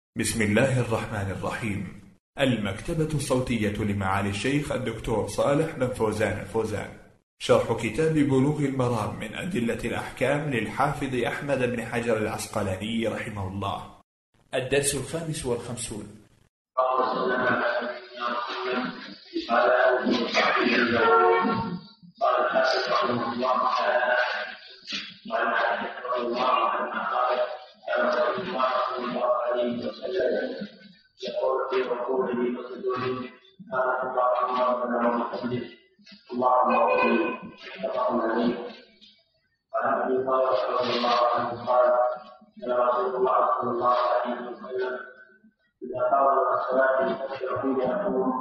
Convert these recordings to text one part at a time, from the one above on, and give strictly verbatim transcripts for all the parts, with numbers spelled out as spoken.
بسم الله الرحمن الرحيم. المكتبة الصوتية لمعالي الشيخ الدكتور صالح بن فوزان الفوزان، شرح كتاب بلوغ المرام من أدلة الأحكام للحافظ أحمد بن حجر العسقلاني رحمه الله. الدرس الخامس والخمسون. قال قال الحافظ رحمه الله تعالى: وعن عائشة رضي الله عنها قالت: كان رسول الله صلى الله عليه وسلم يقول في ركوعه وسجوده: سبحانك اللهم ربنا وبحمدك اللهم اغفر لي. متفق عليه. وعن ابي هريره رضي الله عنه قال: كان رسول الله صلى الله عليه وسلم اذا قام الى الصلاه يكبر فيه يقول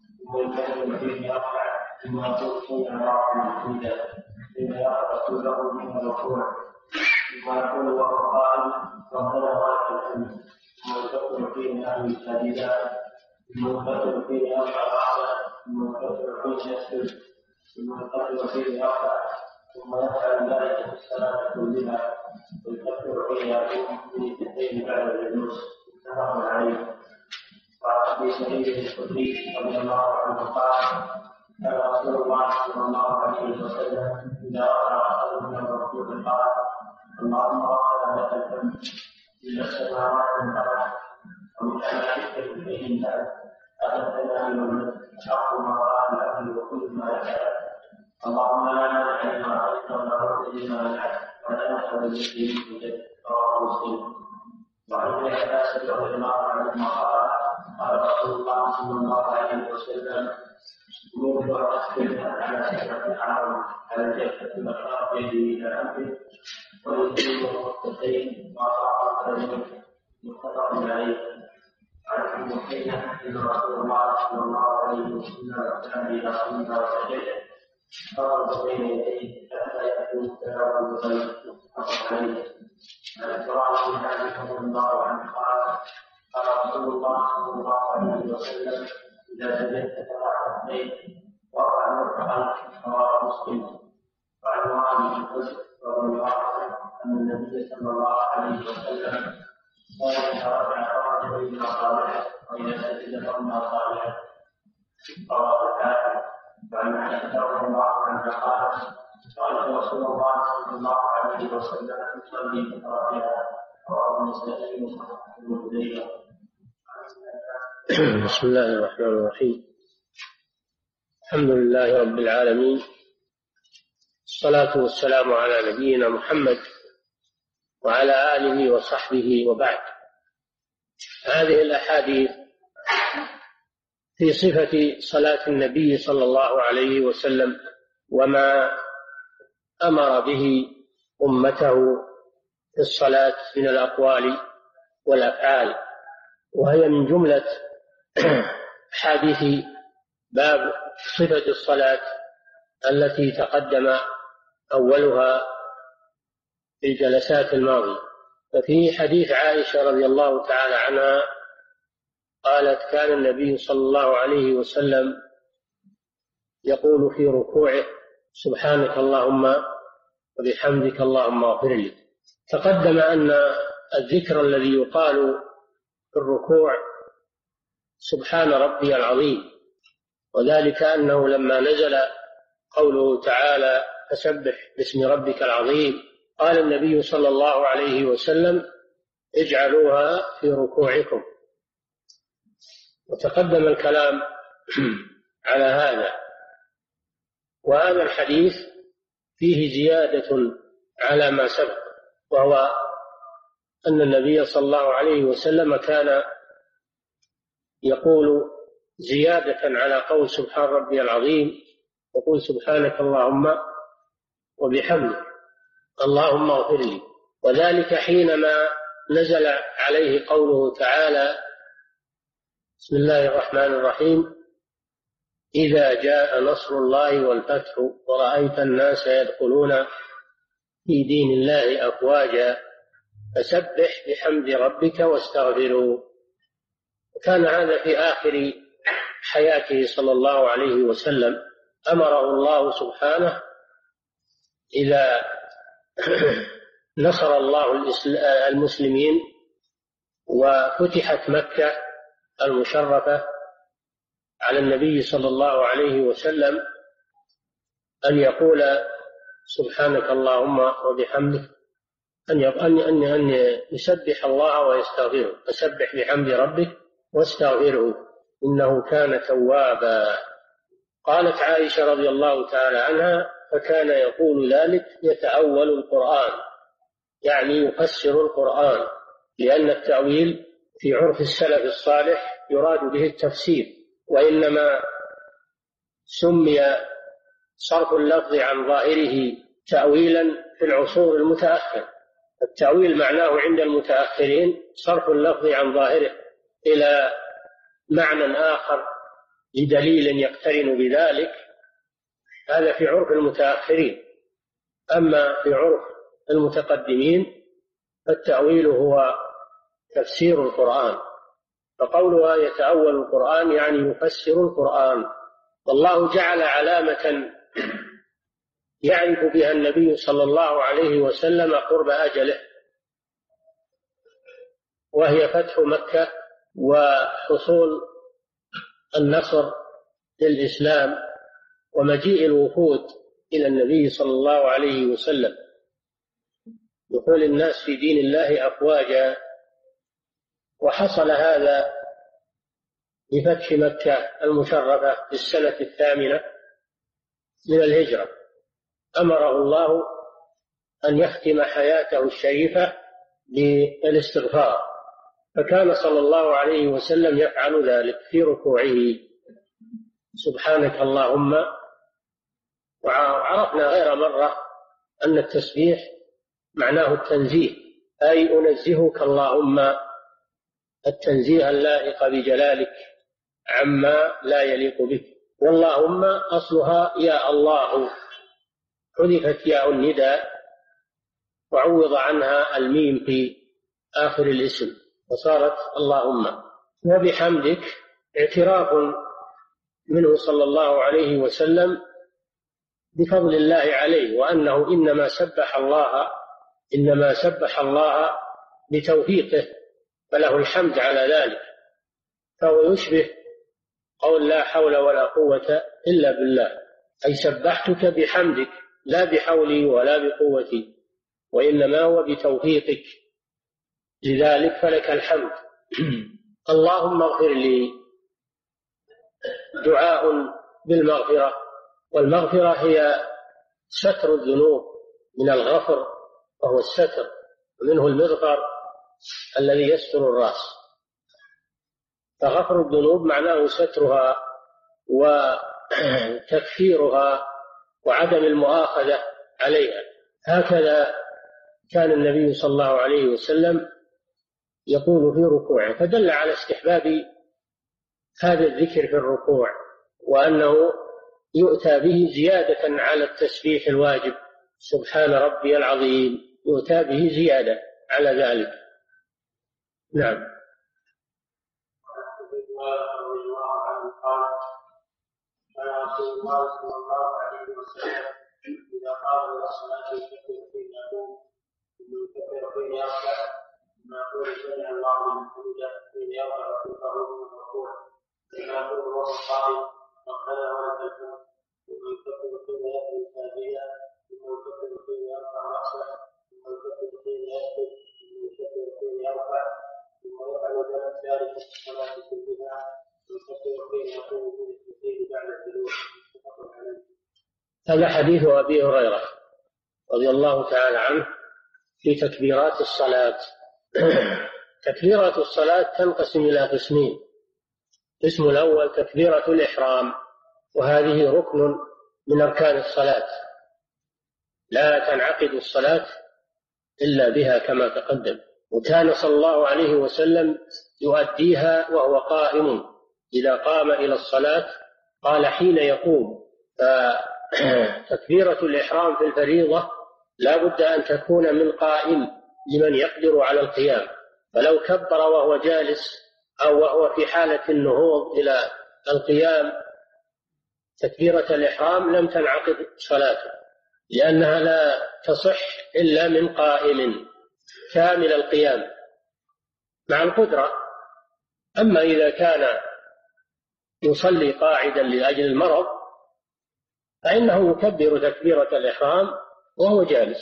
ويكلم فيه يرفع ثم يقول سمع الله حمده ثم يرفع رسوله من الركوع ثم يقول وهو قائم ربنا ولك الحمد ثم يكبر فيه نحو ساجدا ثم يكبر فيه يرفع راسه ثم يكبر فيه يسجد ثم يكبر فيه يرفع ثم يفعل ذلك في الصلاه كلها ويكبر فيه يقوم في اثنتين بعد الجلوس. متفق عليه. وعن ابي سعيد الخدري رضي الله عنه قال: كان رسول الله صلى الله عليه وسلم اذا رفع راسه من الركوع قال: اللهم ربنا لك الحمد الا السماوات والارض ومن ما شئت اليهم بعد اخذتنا من الملك حق ما قال العبد وكل ما يفعل اللهم لا مانع لما اعطيت ولا رد لما منعت ولا نحن الذي يوجد. رواه مسلم. وعن ابن عباس رضي الله عنهما قال: قال رسول الله صلى الله عليه وسلم: مرت وأسكت على سكرة الحرم على الجبهة المشرق يده إلى أنفه ويسلم الركبتين وأصابع الرجل. متفق عليه. عن ابي محيح ان رسول الله صلى الله عليه وسلم كان اذا صلى وسجد فرد بين يديه حتى يكون كلام الغيب. متفق عليه. عن الفراش بن مالك رضي الله عنه قال: قال رسول الله صلى الله عليه وسلم: اذا سجدت فارفع اثنين وارفع مرفقا. رواه مسلم. وعن معاذ بن حسن رضي الله عنه ان النبي صلى الله عليه وسلم قال: اذا رفع فرج بين اصابعه واذا سجد فم اصابعه. رواه الحاكم. وعن عائشه رضي الله عنها قالت: قال رسول الله صلى الله عليه وسلم يصلي في فرجها. رواه النسائي وابن خزيمه. بسم الله الرحمن الرحيم. الحمد لله رب العالمين، الصلاة والسلام على نبينا محمد وعلى آله وصحبه وبعد. هذه الأحاديث في صفة صلاة النبي صلى الله عليه وسلم وما أمر به أمته في الصلاة من الأقوال والأفعال، وهي من جملة حديث باب صفة الصلاة التي تقدم أولها في الجلسات الماضية. ففي حديث عائشة رضي الله تعالى عنها قالت: كان النبي صلى الله عليه وسلم يقول في ركوعه: سبحانك اللهم وبحمدك اللهم اغفر لي. تقدم أن الذكر الذي يقال في الركوع سبحان ربي العظيم، وذلك أنه لما نزل قوله تعالى: فسبح باسم ربك العظيم، قال النبي صلى الله عليه وسلم: اجعلوها في ركوعكم. وتقدم الكلام على هذا. وهذا الحديث فيه زيادة على ما سبق، وهو أن النبي صلى الله عليه وسلم كان يقول زيادة على قول سبحان ربي العظيم، يقول: سبحانك اللهم وبحمدك اللهم اغفر لي. وذلك حينما نزل عليه قوله تعالى: بسم الله الرحمن الرحيم: إذا جاء نصر الله والفتح ورأيت الناس يدخلون في دين الله أفواجا فسبح بحمد ربك واستغفره. وكان هذا في آخر حياته صلى الله عليه وسلم، أمره الله سبحانه إذا نصر الله المسلمين وفتحت مكة المشرفة على النبي صلى الله عليه وسلم أن يقول سبحانك اللهم وبحمدك، أن أن أن يسبح الله ويستغفره، فسبح بحمد ربك واستغفره إنه كان توابا. قالت عائشة رضي الله تعالى عنها: فكان يقول ذلك يتأول القرآن، يعني يفسر القرآن، لأن التأويل في عرف السلف الصالح يراد به التفسير، وإنما سمي صرف اللفظ عن ظاهره تأويلا في العصور المتأخرة. التأويل معناه عند المتأخرين صرف اللفظ عن ظاهره إلى معنى آخر لدليل يقترن بذلك، هذا في عرف المتأخرين. أما في عرف المتقدمين فالتأويل هو تفسير القرآن، فقولها يتأول القرآن يعني يفسر القرآن. والله جعل علامة يعرف بها النبي صلى الله عليه وسلم قرب أجله، وهي فتح مكة وحصول النصر للإسلام ومجيء الوفود إلى النبي صلى الله عليه وسلم، دخول الناس في دين الله أفواجا. وحصل هذا بفتح مكة المشرفة في السنة الثامنة من الهجرة. أمره الله أن يختم حياته الشريفة بالاستغفار، فكان صلى الله عليه وسلم يفعل ذلك في ركوعه: سبحانك اللهم. وعرفنا غير مرة أن التسبيح معناه التنزيه، أي أنزهك اللهم التنزيه اللائق بجلالك عما لا يليق بك. واللهم أصلها يا الله، حذفت ياء النداء وعوض عنها الميم في آخر الاسم وصارت اللهم. وبحمدك اعتراف منه صلى الله عليه وسلم بفضل الله عليه، وأنه إنما سبح الله إنما سبح الله بتوفيقه، فله الحمد على ذلك. فهو يشبه قول لا حول ولا قوة إلا بالله، أي سبحتك بحمدك لا بحولي ولا بقوتي، وإنما هو بتوفيقك، لذلك فلك الحمد. اللهم اغفر لي، دعاء بالمغفرة، والمغفرة هي ستر الذنوب من الغفر، وهو الستر، ومنه المغفر الذي يستر الرأس. فغفر الذنوب معناه سترها وتكفيرها وعدم المؤاخذة عليها. هكذا كان النبي صلى الله عليه وسلم يقول في ركوعه، فدل على استحباب هذا الذكر في الركوع، وأنه يؤتى به زيادة على التسبيح الواجب سبحان ربي العظيم، يؤتى به زيادة على ذلك. نعم. كان رسول الله صلى الله عليه وسلم إذا قام إلى الصلاة يكبر حين يقوم، ثم يكبر حين يركع، ثم يقول سمع الله لمن حمده حين يرفع ركوعه من الركوع، ثم يقول وهو قائم ربنا ولك الحمد، ثم يكبر حين يأتي ساجدا، ثم يكبر حين يرفع رأسه، ثم يكبر حين يسجد، ثم يكبر حين يرفع، ثم يفعل ذلك في الصلاة كلها، ويكبر حين يقوم من التسجيل بعد الجلوس. هذا حديث أبي هريرة رضي الله تعالى عنه في تكبيرات الصلاة. تكبيرات الصلاة تنقسم إلى قسمين: القسم الأول تكبيرة الإحرام، وهذه ركن من أركان الصلاة، لا تنعقد الصلاة إلا بها كما تقدم، وكان صلى الله عليه وسلم يؤديها وهو قائم، إذا قام إلى الصلاة قال حين يقوم. فتكبيرة الإحرام في الفريضة لا بد أن تكون من قائم لمن يقدر على القيام، فلو كبر وهو جالس أو وهو في حالة النهوض إلى القيام تكبيرة الإحرام لم تنعقد صلاته، لأنها لا تصح إلا من قائم كامل القيام. مع القدرة. أما إذا كان يصلي قاعدا لأجل المرض فإنه يكبر تكبيرة الإحرام وهو جالس.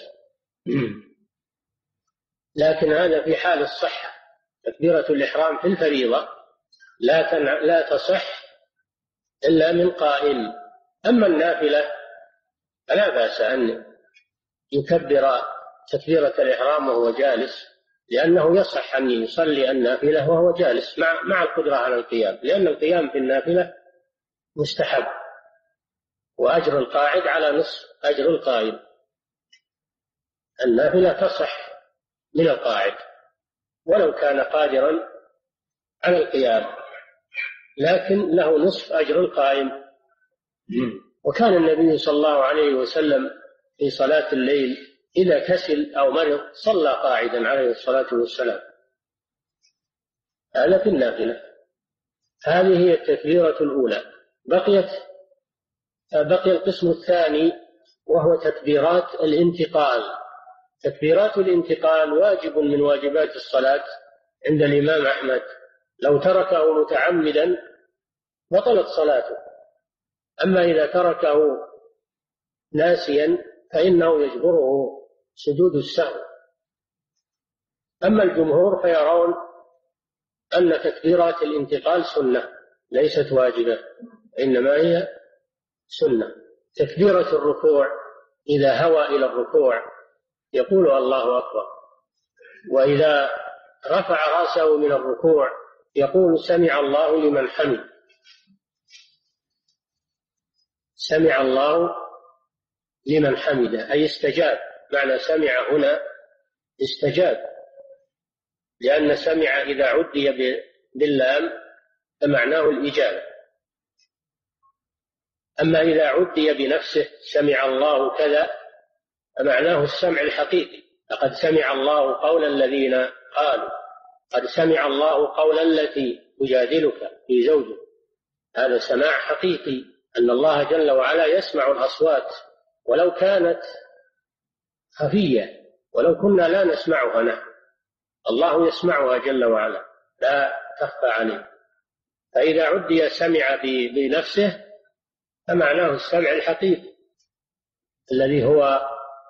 لكن هذا في حال الصحة. تكبيرة الإحرام في الفريضة لا تنع... لا تصح إلا من قائم. أما النافلة فلا بأس أن يكبر تكبيرة الإحرام وهو جالس، لأنه يصح أن يصلي النافلة وهو جالس مع مع القدرة على القيام، لأن القيام في النافلة مستحب، وأجر القاعد على نصف أجر القائم. النافلة تصح من القاعد ولو كان قادرا على القيام، لكن له نصف أجر القائم. وكان النبي صلى الله عليه وسلم في صلاة الليل إذا كسل أو مرض صلى قاعدا عليه الصلاة والسلام. هذا في النافلة. هذه هي التكبيرة الأولى. بقيت بقي القسم الثاني وهو تكبيرات الانتقال. تكبيرات الانتقال واجب من واجبات الصلاة عند الإمام أحمد، لو تركه متعمدا بطلت صلاته. أما إذا تركه ناسيا فإنه يجبره سجود السهو. أما الجمهور فيرون أن تكبيرات الانتقال سنة ليست واجبة، إنما هي سنة. تكبيرة الركوع إذا هوى إلى الركوع يقول الله أكبر، وإذا رفع رأسه من الركوع يقول سمع الله لمن حمد. سمع الله لمن حمده أي استجاب. معنى سمع هنا استجاب، لأن سمع إذا عدي باللام فمعناه الإجابة. أما إذا عدي بنفسه سمع الله كذا فمعناه السمع الحقيقي. لقد سمع الله قول الذين قالوا، قد سمع الله قول التي تجادلك في زوجك. هذا سماع حقيقي، أن الله جل وعلا يسمع الأصوات ولو كانت خفية، ولو كنا لا نسمعها نحن، الله يسمعها جل وعلا لا تخفى عليه. فإذا عدي سمع بنفسه فمعناه السمع الحقيقي الذي هو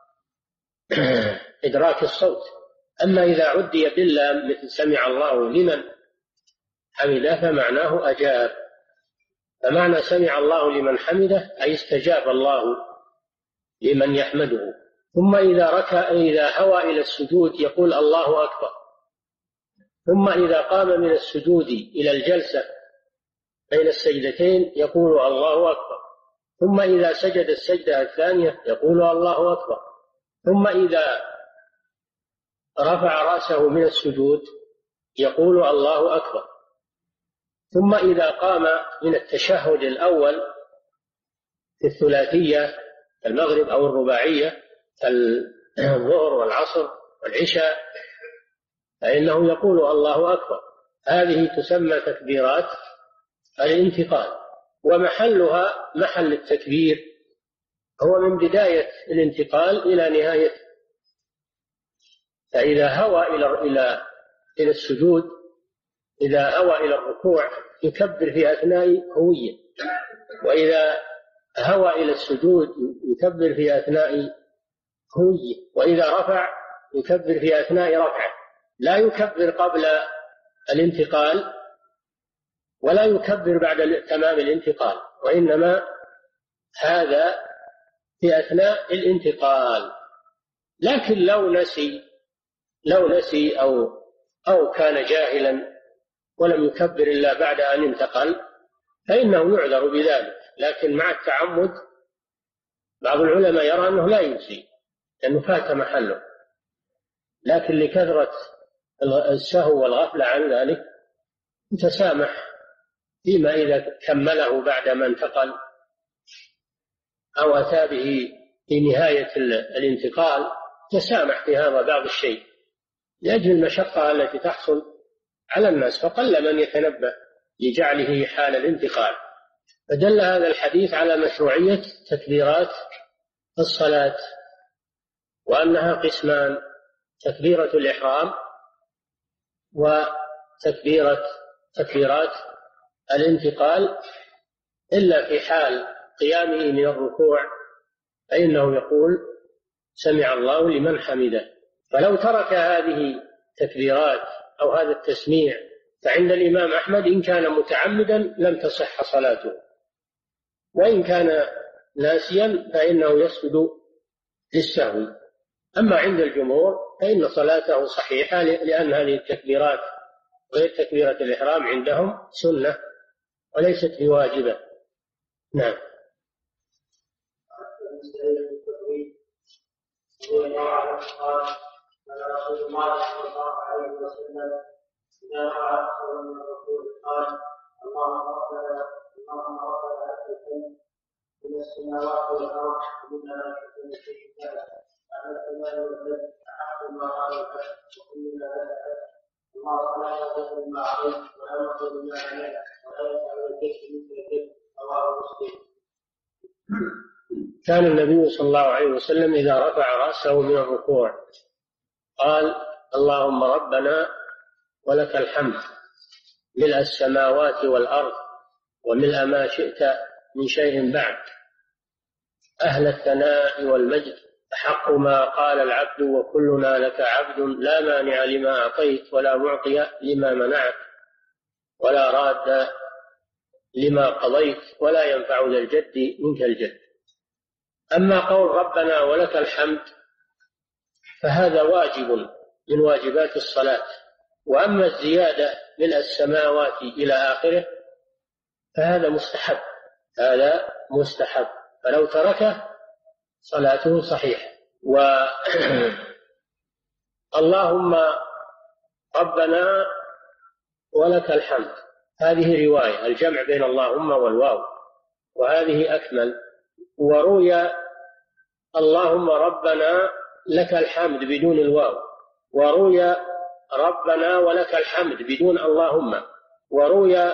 إدراك الصوت. أما إذا عدي باللام مثل سمع الله لمن حمده فمعناه أجاب. فمعنى سمع الله لمن حمده أي استجاب الله لمن يحمده. ثم إذا ركع إذا هوى إلى السجود يقول الله أكبر. ثم إذا قام من السجود إلى الجلسة بين السجدتين يقول الله أكبر. ثم إذا سجد السجدة الثانية يقول الله أكبر. ثم إذا رفع رأسه من السجود يقول الله أكبر. ثم إذا قام من التشهد الأول في الثلاثية المغرب أو الرباعية الظهر والعصر والعشاء فإنه يقول الله أكبر. هذه تسمى تكبيرات الانتقال، ومحلها محل التكبير هو من بداية الانتقال إلى نهايته. فإذا هوى إلى إلى إلى السجود، إذا هوى إلى الركوع يكبر في أثناء هوية، وإذا هوى إلى السجود يكبر في أثناء هوية، وإذا رفع يكبر في أثناء رفعه. لا يكبر قبل الانتقال ولا يكبر بعد تمام الانتقال، وإنما هذا في أثناء الانتقال. لكن لو نسي لو نسي أو أو كان جاهلا ولم يكبر إلا بعد أن انتقل فإنه يعذر بذلك. لكن مع التعمد بعض العلماء يرى أنه لا ينسي لأنه فات محله، لكن لكثرة السهو والغفلة عن ذلك يتسامح فيما إذا كمله بعد ما انتقل أو أتى به في نهاية الانتقال، تسامح في هذا بعض الشيء لأجل المشقة التي تحصل على الناس، فقل من يتنبه لجعله حال الانتقال. فدل هذا الحديث على مشروعية تكبيرات الصلاة، وأنها قسمان: تكبيرة الإحرام تكبيرة تكبيرات الانتقال إلا في حال قيامه من الركوع، فإنه يقول سمع الله لمن حمده. فلو ترك هذه التكبيرات أو هذا التسميع فعند الإمام أحمد إن كان متعمدا لم تصح صلاته، وإن كان ناسيا فإنه يسجد للسهو. أما عند الجمهور فإن صلاته صحيحة، لأن هذه التكبيرات غير تكبيرة الإحرام عندهم سنة وليست بواجبة. نعم. رسول الله صلى الله عليه وسلم إذا رأى أكثر من الرسول قال اللهم ربنا اللهم ربنا لك الحمد من السماوات والأرض ومن كل شيء كان على الكمال والمجد أحق ما قال الحق وكلنا لك الحق اللهم لا يغفر ما عليك ولا يغفر ما عليك ولا يفعل الجيش مثل الجيش. رواه مسلم. كان النبي صلى الله عليه وسلم إذا رفع رأسه من الركوع قال اللهم ربنا ولك الحمد ملء السماوات والأرض وملء ما شئت من شيء بعد، أهل الثناء والمجد أحق ما قال العبد وكلنا لك عبد لا مانع لما أعطيت ولا معطي لما منعت ولا راد لما قضيت ولا ينفع ذا الجد منك الجد. أما قول ربنا ولك الحمد فهذا واجب من واجبات الصلاة، وأما الزيادة من السماوات إلى آخره فهذا مستحب، هذا مستحب، فلو تركه صلاته صحيحة. اللهم ربنا ولك الحمد هذه رواية الجمع بين اللهم والواو، وهذه أكمل. وروي اللهم ربنا لك الحمد بدون الواو، وروي ربنا ولك الحمد بدون اللهم، وروي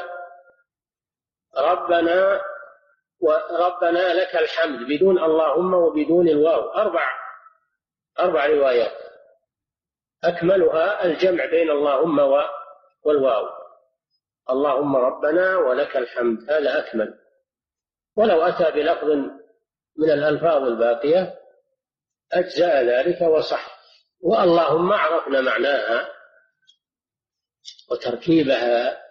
ربنا وربنا لك الحمد بدون اللهم وبدون الواو. أربع أربع روايات أكملها الجمع بين اللهم والواو. اللهم ربنا ولك الحمد هذا أكمل، ولو أتى بلفظ من الألفاظ الباقية أجزاء ذلك وصح. واللهم عرفنا معناها وتركيبها.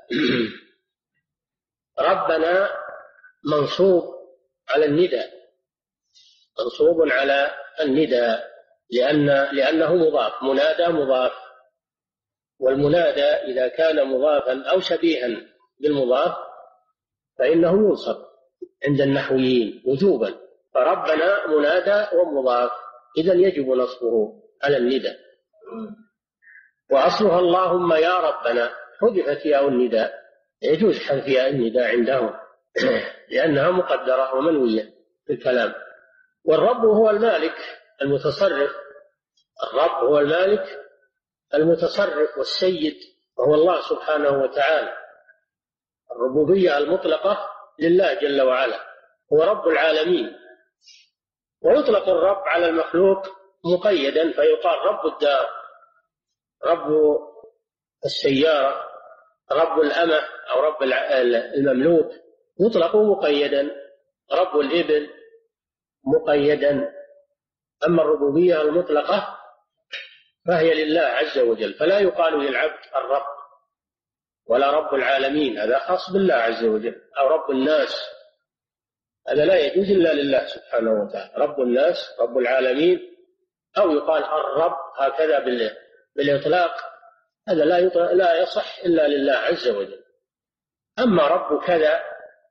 ربنا منصوب على النداء، منصوب على النداء لأن لأنه مضاف، منادى مضاف، والمنادى إذا كان مضافا أو شبيها بالمضاف فإنه ينصب عند النحويين وجوبا. فربنا منادى ومضاف، إذن يجب نصبه على النداء. وأصلها اللهم يا ربنا، حذفت ياء النداء، يجوز حذف ياء النداء عندهم لأنها مقدرة ومنوية في الكلام. والرب هو المالك المتصرف، الرب هو المالك المتصرف والسيد، وهو الله سبحانه وتعالى. الربوبية المطلقة لله جل وعلا، هو رب العالمين. ويطلق الرب على المخلوق مقيدا فيقال رب الدار، رب السيارة، رب الأمة أو رب المملوك، يطلق مقيدا، رب الإبل مقيدا. أما الربوبية المطلقة فهي لله عز وجل، فلا يقال للعبد الرب ولا رب العالمين، هذا خاص بالله عز وجل، أو رب الناس، هذا لا يجوز إلا لله سبحانه وتعالى. رب الناس، رب العالمين، أو يقال الرب هكذا بالإطلاق، هذا لا لا يصح إلا لله عز وجل. أما رب كذا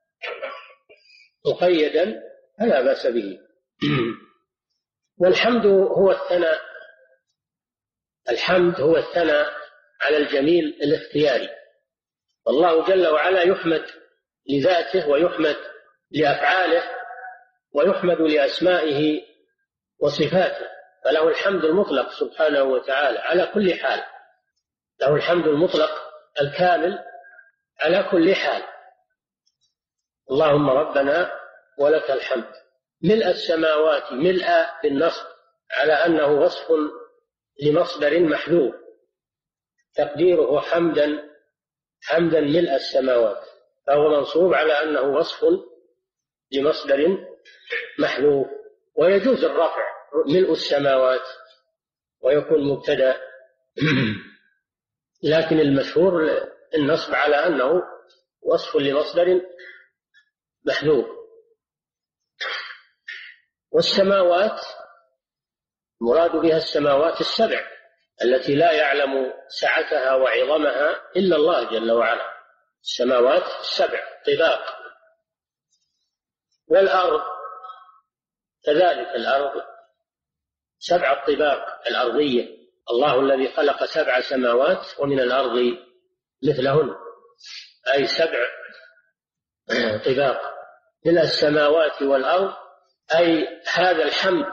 مقيدا فلا بأس به. والحمد هو الثناء، الحمد هو الثناء على الجميل الاختياري، والله جل وعلا يحمد لذاته ويحمد لأفعاله ويحمد لأسمائه وصفاته، فله الحمد المطلق سبحانه وتعالى على كل حال، له الحمد المطلق الكامل على كل حال. اللهم ربنا ولك الحمد ملء السماوات، ملء بالنصب على أنه وصف لمصدر محذوف، تقديره حمدا حمدا ملء السماوات، فهو منصوب على أنه وصف لمصدر محذوف. ويجوز الرفع ملء السماوات ويكون مبتدأ، لكن المشهور النصب على أنه وصف لمصدر محذوف. والسماوات مراد بها السماوات السبع التي لا يعلم سعتها وعظمها إلا الله جل وعلا، السماوات السبع طباق. والأرض كذلك، الأرض سبع الطباق الأرضية، الله الذي خلق سبع سماوات ومن الأرض مثلهن، أي سبع طباق من السماوات والأرض، أي هذا الحمد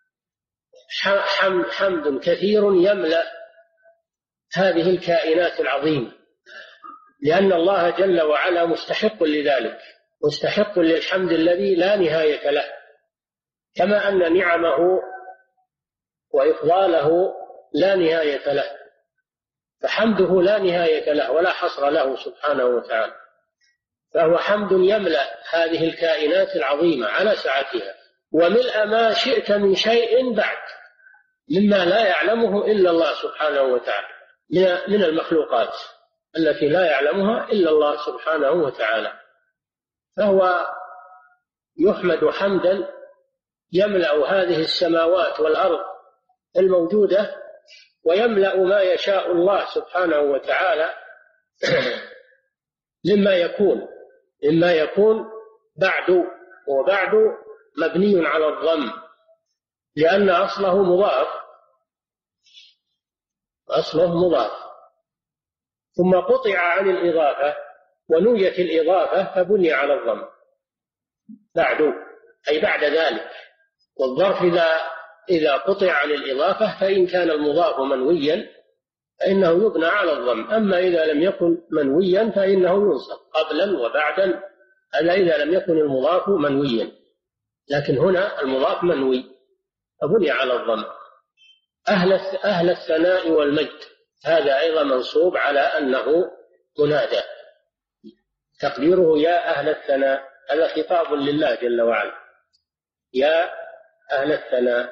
حمد, حمد كثير يملأ هذه الكائنات العظيمة، لأن الله جل وعلا مستحق لذلك، مستحق للحمد الذي لا نهاية له، كما أن نعمه وإفضاله لا نهاية له، فحمده لا نهاية له ولا حصر له سبحانه وتعالى. فهو حمد يملأ هذه الكائنات العظيمة على سعتها، وملء ما شئت من شيء بعد مما لا يعلمه إلا الله سبحانه وتعالى من المخلوقات التي لا يعلمها إلا الله سبحانه وتعالى. فهو يحمد حمدا يملأ هذه السماوات والأرض الموجودة، ويملأ ما يشاء الله سبحانه وتعالى مما يكون مما يكون بعد، وبعد مبني على الضم لأن أصله مضاف، أصله مضاف ثم قطع عن الإضافة ونويت الإضافة فبني على الضم بعد، أي بعد ذلك. والظرف إذا إذا قطع عن الإضافة فإن كان المضاف منويا فإنه يبنى على الضم، أما إذا لم يكن منويا فإنه ينصب قبلا وبعدا، هذا إذا لم يكن المضاف منويا، لكن هنا المضاف منوي فبني على الضم. أهل أهل الثناء والمجد، هذا أيضا منصوب على أنه منادى، تقديره يا أهل الثناء، هذا خطاب لله جل وعلا، يا أهل الثناء.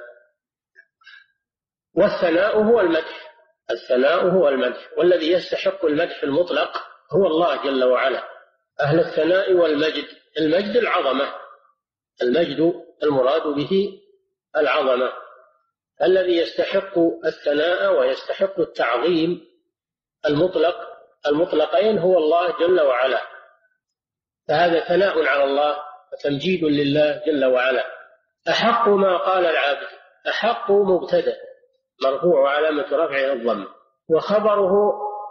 والثناء هو المدح، الثناء هو المدح، والذي يستحق المدح المطلق هو الله جل وعلا. أهل الثناء والمجد، المجد العظمة، المجد المراد به العظمة، الذي يستحق الثناء ويستحق التعظيم المطلق المطلقين هو الله جل وعلا، فهذا ثناء على الله وتمجيد لله جل وعلا. أحق ما قال العبد، أحق مبتدأ مرفوع علامة رفعه الضم، وخبره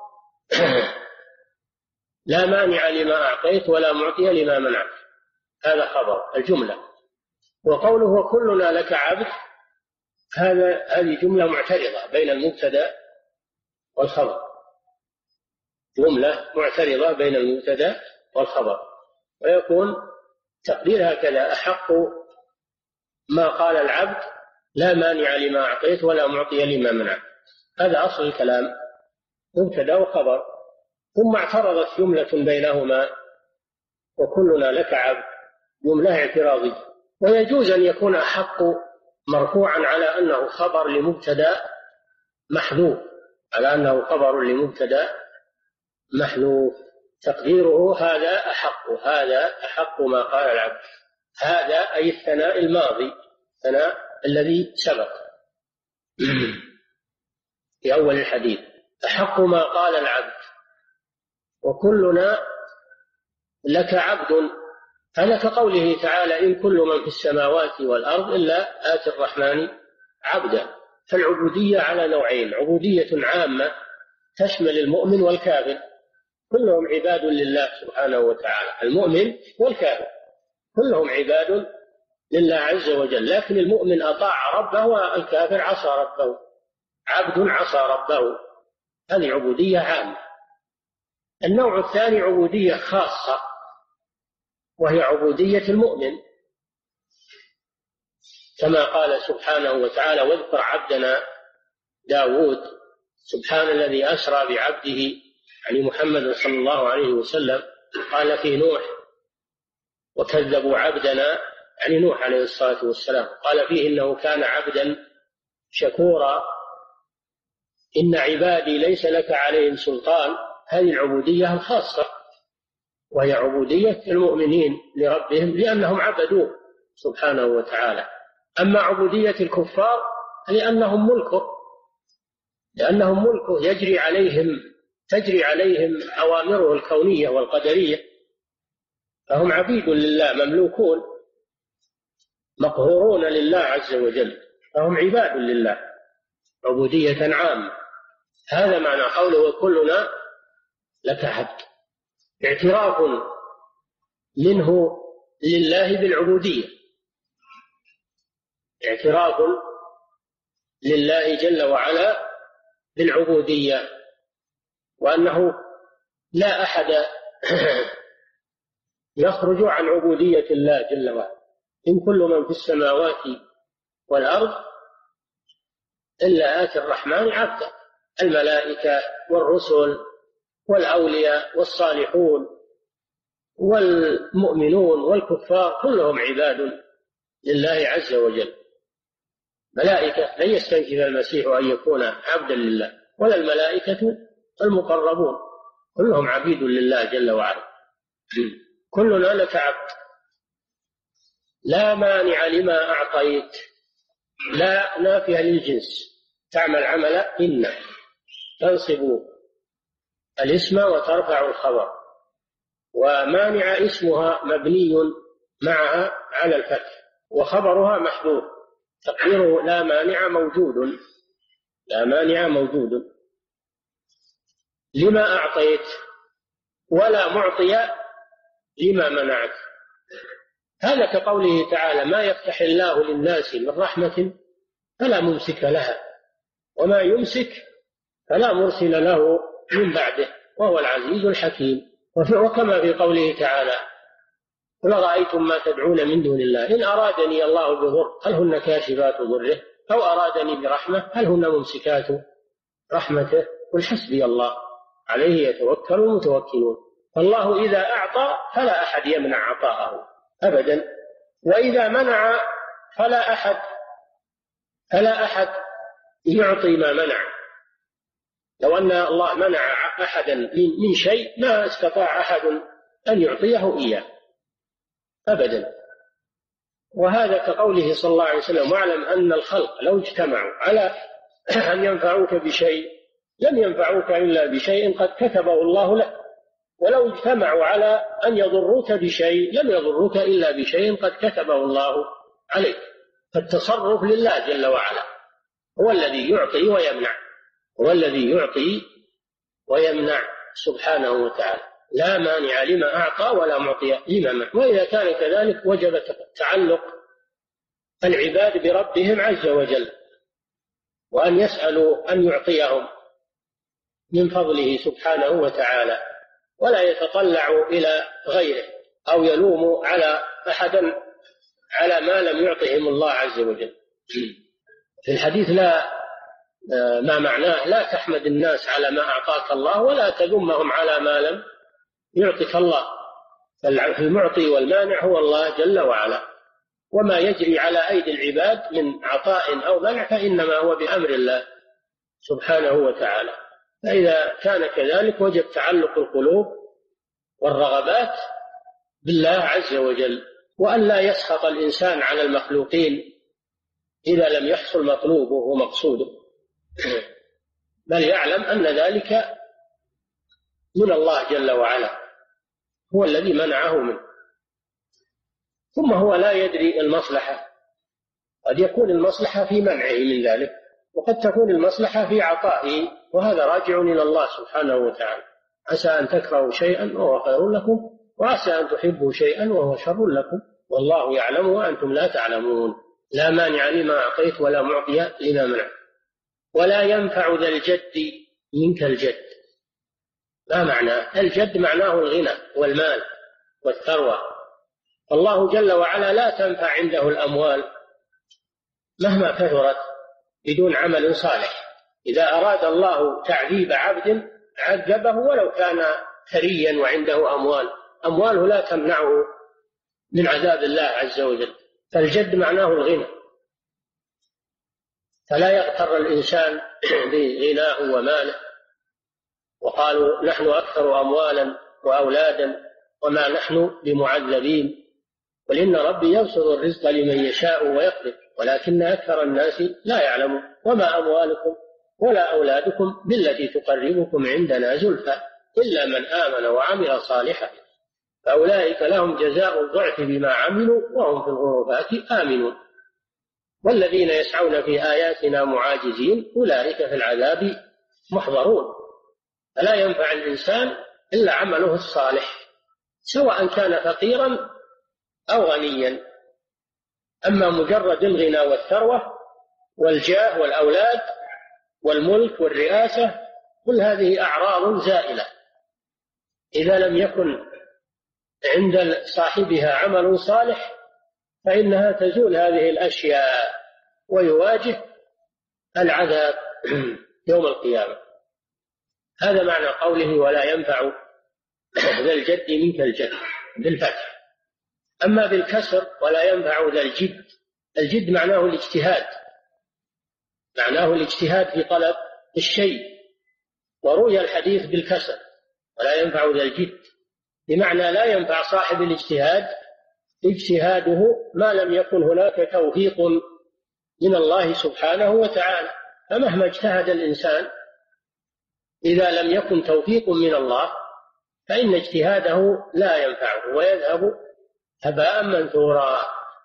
لا مانع لما أعطيت ولا معطي لما منعت، هذا خبر الجملة. وقوله وكلنا لك عبد، هذا هذه جملة معترضة بين المبتدأ والخبر، جملة معترضة بين المبتدأ والخبر، ويكون تقدير هكذا: أحق ما قال العبد لا مانع لما أعطيت ولا معطي لما منعت، هذا أصل الكلام، مبتدأ وخبر. ثم اعترضت جملة بينهما وكلنا لك عبد، جملة اعتراضية. ويجوز أن يكون أحق مرفوعا على أنه خبر لمبتدأ محذوف، على أنه خبر لمبتدأ محذوف، تقديره هذا أحق، هذا أحق ما قال العبد، هذا أي الثناء الماضي، الثناء الذي سبق في أول الحديث، أحق ما قال العبد وكلنا لك عبد، هذا كقوله تعالى: إن كل من في السماوات والأرض إلا آتي الرحمن عبدا. فالعبودية على نوعين: عبودية عامة تشمل المؤمن والكافر، كلهم عباد لله سبحانه وتعالى، المؤمن والكافر كلهم عباد لله عز وجل، لكن المؤمن أطاع ربه والكافر عصى ربه، عبد عصى ربه، هذه عبودية عامة. النوع الثاني عبودية خاصة، وهي عبودية المؤمن، كما قال سبحانه وتعالى: واذكر عبدنا داود، سبحان الذي أسرى بعبده يعني محمد صلى الله عليه وسلم، قال في نوح: وكذبوا عبدنا، يعني نوح عليه الصلاة والسلام، قال فيه: إنه كان عبدا شكورا، إن عبادي ليس لك عليهم سلطان. هذه العبودية الخاصة، وهي عبودية المؤمنين لربهم لأنهم عبدوه سبحانه وتعالى. أما عبودية الكفار لأنهم ملكه لأنهم ملكه يجري عليهم تجري عليهم أوامره الكونية والقدرية، فهم عبيد لله، مملوكون مقهورون لله عز وجل، فهم عباد لله عبودية عامة. هذا معنى قوله: وكلنا لك عبد، اعتراف منه لله بالعبودية، اعتراف لله جل وعلا بالعبودية، وأنه لا أحد يخرج عن عبودية الله جل وعلا. إن كل من في السماوات والأرض إلا آتي الرحمن عبدا، الملائكة والرسل والأولياء والصالحون والمؤمنون والكفار كلهم عباد لله عز وجل. ملائكة لن يستنكف المسيح أن يكون عبدا لله، ولا الملائكة المقربون، كلهم عبيد لله جل وعلا. كلنا لك عبد، لا مانع لما أعطيت، لا نافية للجنس، تعمل عمل إن، تنصب الاسم وترفع الخبر، ومانع اسمها مبني معها على الفتح، وخبرها محذوف، تقديره لا مانع موجود، لا مانع موجود لما أعطيت، ولا معطي لما منعت. هذا كقوله تعالى: ما يفتح الله للناس من رحمة فلا ممسك لها، وما يمسك فلا مرسل له من بعده، وهو العزيز الحكيم. وكما في قوله تعالى: قل رأيتم ما تدعون من دون الله إن أرادني الله بضر هل هن كاشفات ضره، أو أرادني برحمة هل هن ممسكات رحمته، قل حسبي الله عليه يتوكل المتوكلون. فالله إذا أعطى فلا أحد يمنع عطاءه أبدا، وإذا منع فلا أحد فلا أحد يعطي ما منع. لو أن الله منع أحدا من شيء ما استطاع أحد أن يعطيه إياه أبدا. وهذا كقوله صلى الله عليه وسلم: واعلم أن الخلق لو اجتمعوا على أن ينفعوك بشيء لم ينفعوك إلا بشيء قد كتبه الله لك، ولو اجتمعوا على أن يضروك بشيء لم يضروك إلا بشيء قد كتبه الله عليك. فالتصرف لله جل وعلا، هو الذي يعطي ويمنع، هو الذي يعطي ويمنع سبحانه وتعالى، لا مانع لما أعطى ولا معطي لما منع. وإذا كان كذلك وجب تعلق العباد بربهم عز وجل، وأن يسألوا أن يعطيهم من فضله سبحانه وتعالى، ولا يتطلعوا إلى غيره أو يلوموا على أحدا على ما لم يعطهم الله عز وجل. في الحديث لا ما معناه: لا تحمد الناس على ما أعطاك الله ولا تذمهم على ما لم يعطك الله. فالمعطي والمانع هو الله جل وعلا، وما يجري على أيدي العباد من عطاء أو منع فإنما هو بأمر الله سبحانه وتعالى. فإذا كان كذلك وجب تعلق القلوب والرغبات بالله عز وجل، وأن لا يسخط الإنسان على المخلوقين إذا لم يحصل مطلوبه ومقصوده، بل يعلم أن ذلك من الله جل وعلا، هو الذي منعه منه. ثم هو لا يدري المصلحة، قد يكون المصلحة في منعه من ذلك، وقد تكون المصلحة في عطائه، وهذا راجع إلى الله سبحانه وتعالى. عسى أن تكرهوا شيئا وهو خير لكم، وعسى أن تحبوا شيئا وهو شر لكم، والله يعلم وأنتم لا تعلمون. لا مانع لما أعطيت ولا معطي لما منع، ولا ينفع ذا الجد منك الجد. ما معناه الجد؟ معناه الغنى والمال والثروة. الله جل وعلا لا تنفع عنده الأموال مهما كثرت بدون عمل صالح. إذا أراد الله تعذيب عبد عذبه ولو كان ثريا وعنده أموال، أمواله لا تمنعه من عذاب الله عز وجل. فالجد معناه الغنى، فلا يغتر الإنسان بغناه وماله وقالوا نحن أكثر أموالا وأولادا وما نحن بمعذبين، قل إن ربي يبسط الرزق لمن يشاء ويقدر ولكن أكثر الناس لا يعلمون. وما أموالكم ولا أولادكم بالتي تقربكم عندنا زلفى إلا من آمن وعمل صالحا فأولئك لهم جزاء الضعف بما عملوا وهم في الغرفات آمنون. والذين يسعون في آياتنا معاجزين أولئك في العذاب محضرون. فلا ينفع الإنسان إلا عمله الصالح سواء كان فقيرا أو غنيا. أما مجرد الغنى والثروة والجاه والأولاد والملك والرئاسة كل هذه أعراض زائلة، إذا لم يكن عند صاحبها عمل صالح فإنها تزول هذه الأشياء ويواجه العذاب يوم القيامة. هذا معنى قوله ولا ينفع ذا الجد منك الجد بالفتح. أما بالكسر ولا ينفع ذا الجد، الجد معناه الاجتهاد، معناه الاجتهاد في طلب الشيء. وروي الحديث بالكسر ولا ينفع ذا الجد بمعنى لا ينفع صاحب الاجتهاد اجتهاده ما لم يكن هناك توفيق من الله سبحانه وتعالى. فمهما اجتهد الإنسان إذا لم يكن توفيق من الله فإن اجتهاده لا ينفعه ويذهب هباء منثورا.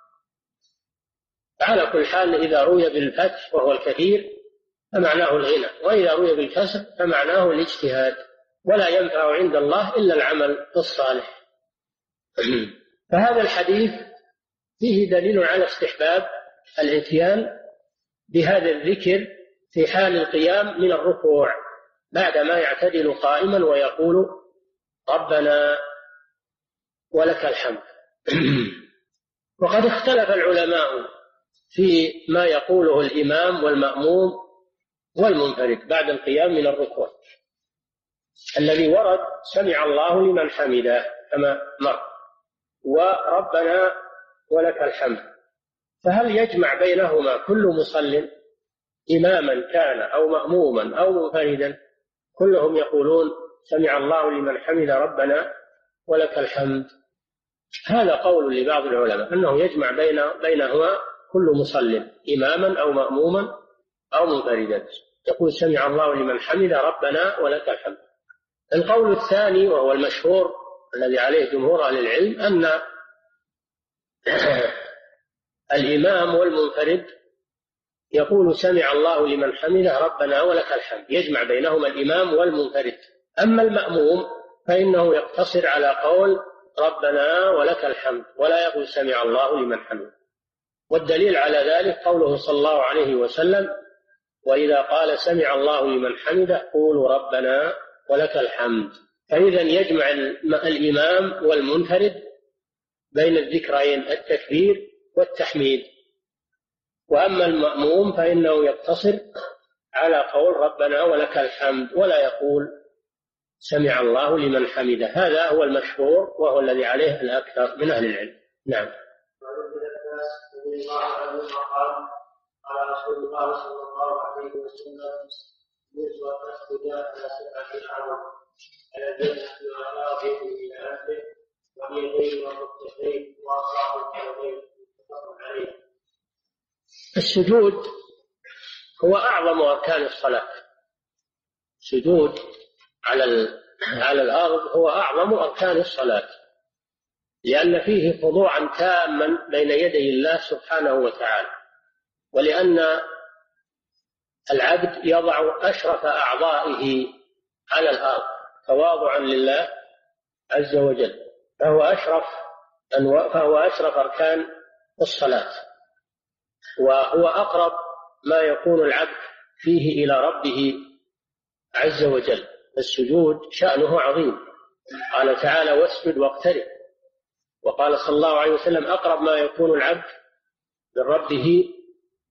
على كل حال إذا روي بالفتح وهو الكثير فمعناه الغنى، وإذا روي بالكسر فمعناه الاجتهاد. ولا ينفع عند الله إلا العمل الصالح. فهذا الحديث فيه دليل على استحباب الاتيان بهذا الذكر في حال القيام من الركوع بعدما يعتدل قائما ويقول ربنا ولك الحمد. وقد اختلف العلماء في ما يقوله الإمام والمأموم والمنفرد بعد القيام من الركوع. الذي ورد سمع الله لمن حمده كما مر، وربنا ولك الحمد. فهل يجمع بينهما كل مصل إماما كان أو مأموما أو منفردا؟ كلهم يقولون سمع الله لمن حمد ربنا ولك الحمد. هذا قول لبعض العلماء أنه يجمع بين بينهما كل مصل إماما أو مأموما أو منفردا يقول سمع الله لمن حمد ربنا ولك الحمد. القول الثاني وهو المشهور الذي عليه جمهور أهل العلم أن الإمام والمنفرد يقول سمع الله لمن حمده ربنا ولك الحمد، يجمع بينهما الإمام والمنفرد. أما المأموم فإنه يقتصر على قول ربنا ولك الحمد ولا يقول سمع الله لمن حمده. والدليل على ذلك قوله صلى الله عليه وسلم وإذا قال سمع الله لمن حمده قولوا ربنا ولك الحمد. فإذا يجمع الإمام والمنفرد بين الذكرين التكبير والتحميد. وأما المأموم فإنه يقتصر على قول ربنا ولك الحمد ولا يقول سمع الله لمن حمده. هذا هو المشهور وهو الذي عليه الأكثر من أهل العلم. نعم. قال رسول الله صلى الله عليه وسلم نسوة السجاء على سبعة أعظم على الجنة والأرض إلى أنفه واليدين والركبتين وأصابع الكعبين متفق عليه. السجود هو أعظم أركان الصلاة. السجود على على الأرض هو أعظم أركان الصلاة، لأن فيه خضوعا تاما بين يدي الله سبحانه وتعالى، ولأن العبد يضع أشرف أعضائه على الأرض تواضعا لله عز وجل، فهو أشرف فهو أشرف أركان الصلاة، وهو أقرب ما يكون العبد فيه إلى ربه عز وجل. السجود شأنه عظيم، قال تعالى واسجد واقترب، وقال صلى الله عليه وسلم أقرب ما يكون العبد من ربه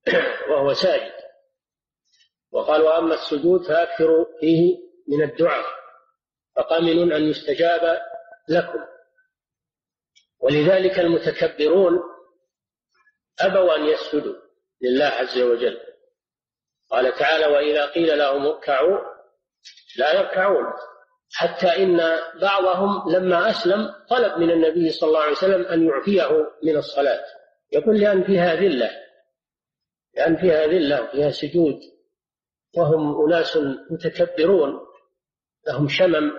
وهو ساجد، وقال وأما السجود فأكثروا فيه من الدعاء. فقامن أن يستجاب لكم. ولذلك المتكبرون أبوا أن يسجدوا لله عز وجل. قال تعالى: وإذا قيل لهم اركعوا لا يركعون، حتى إن بعضهم لما أسلم طلب من النبي صلى الله عليه وسلم أن يعفيه من الصلاة، يقول: لأن فيها ذلة، لأن فيها ذلة فيها سجود، وهم أناس متكبرون لهم شمم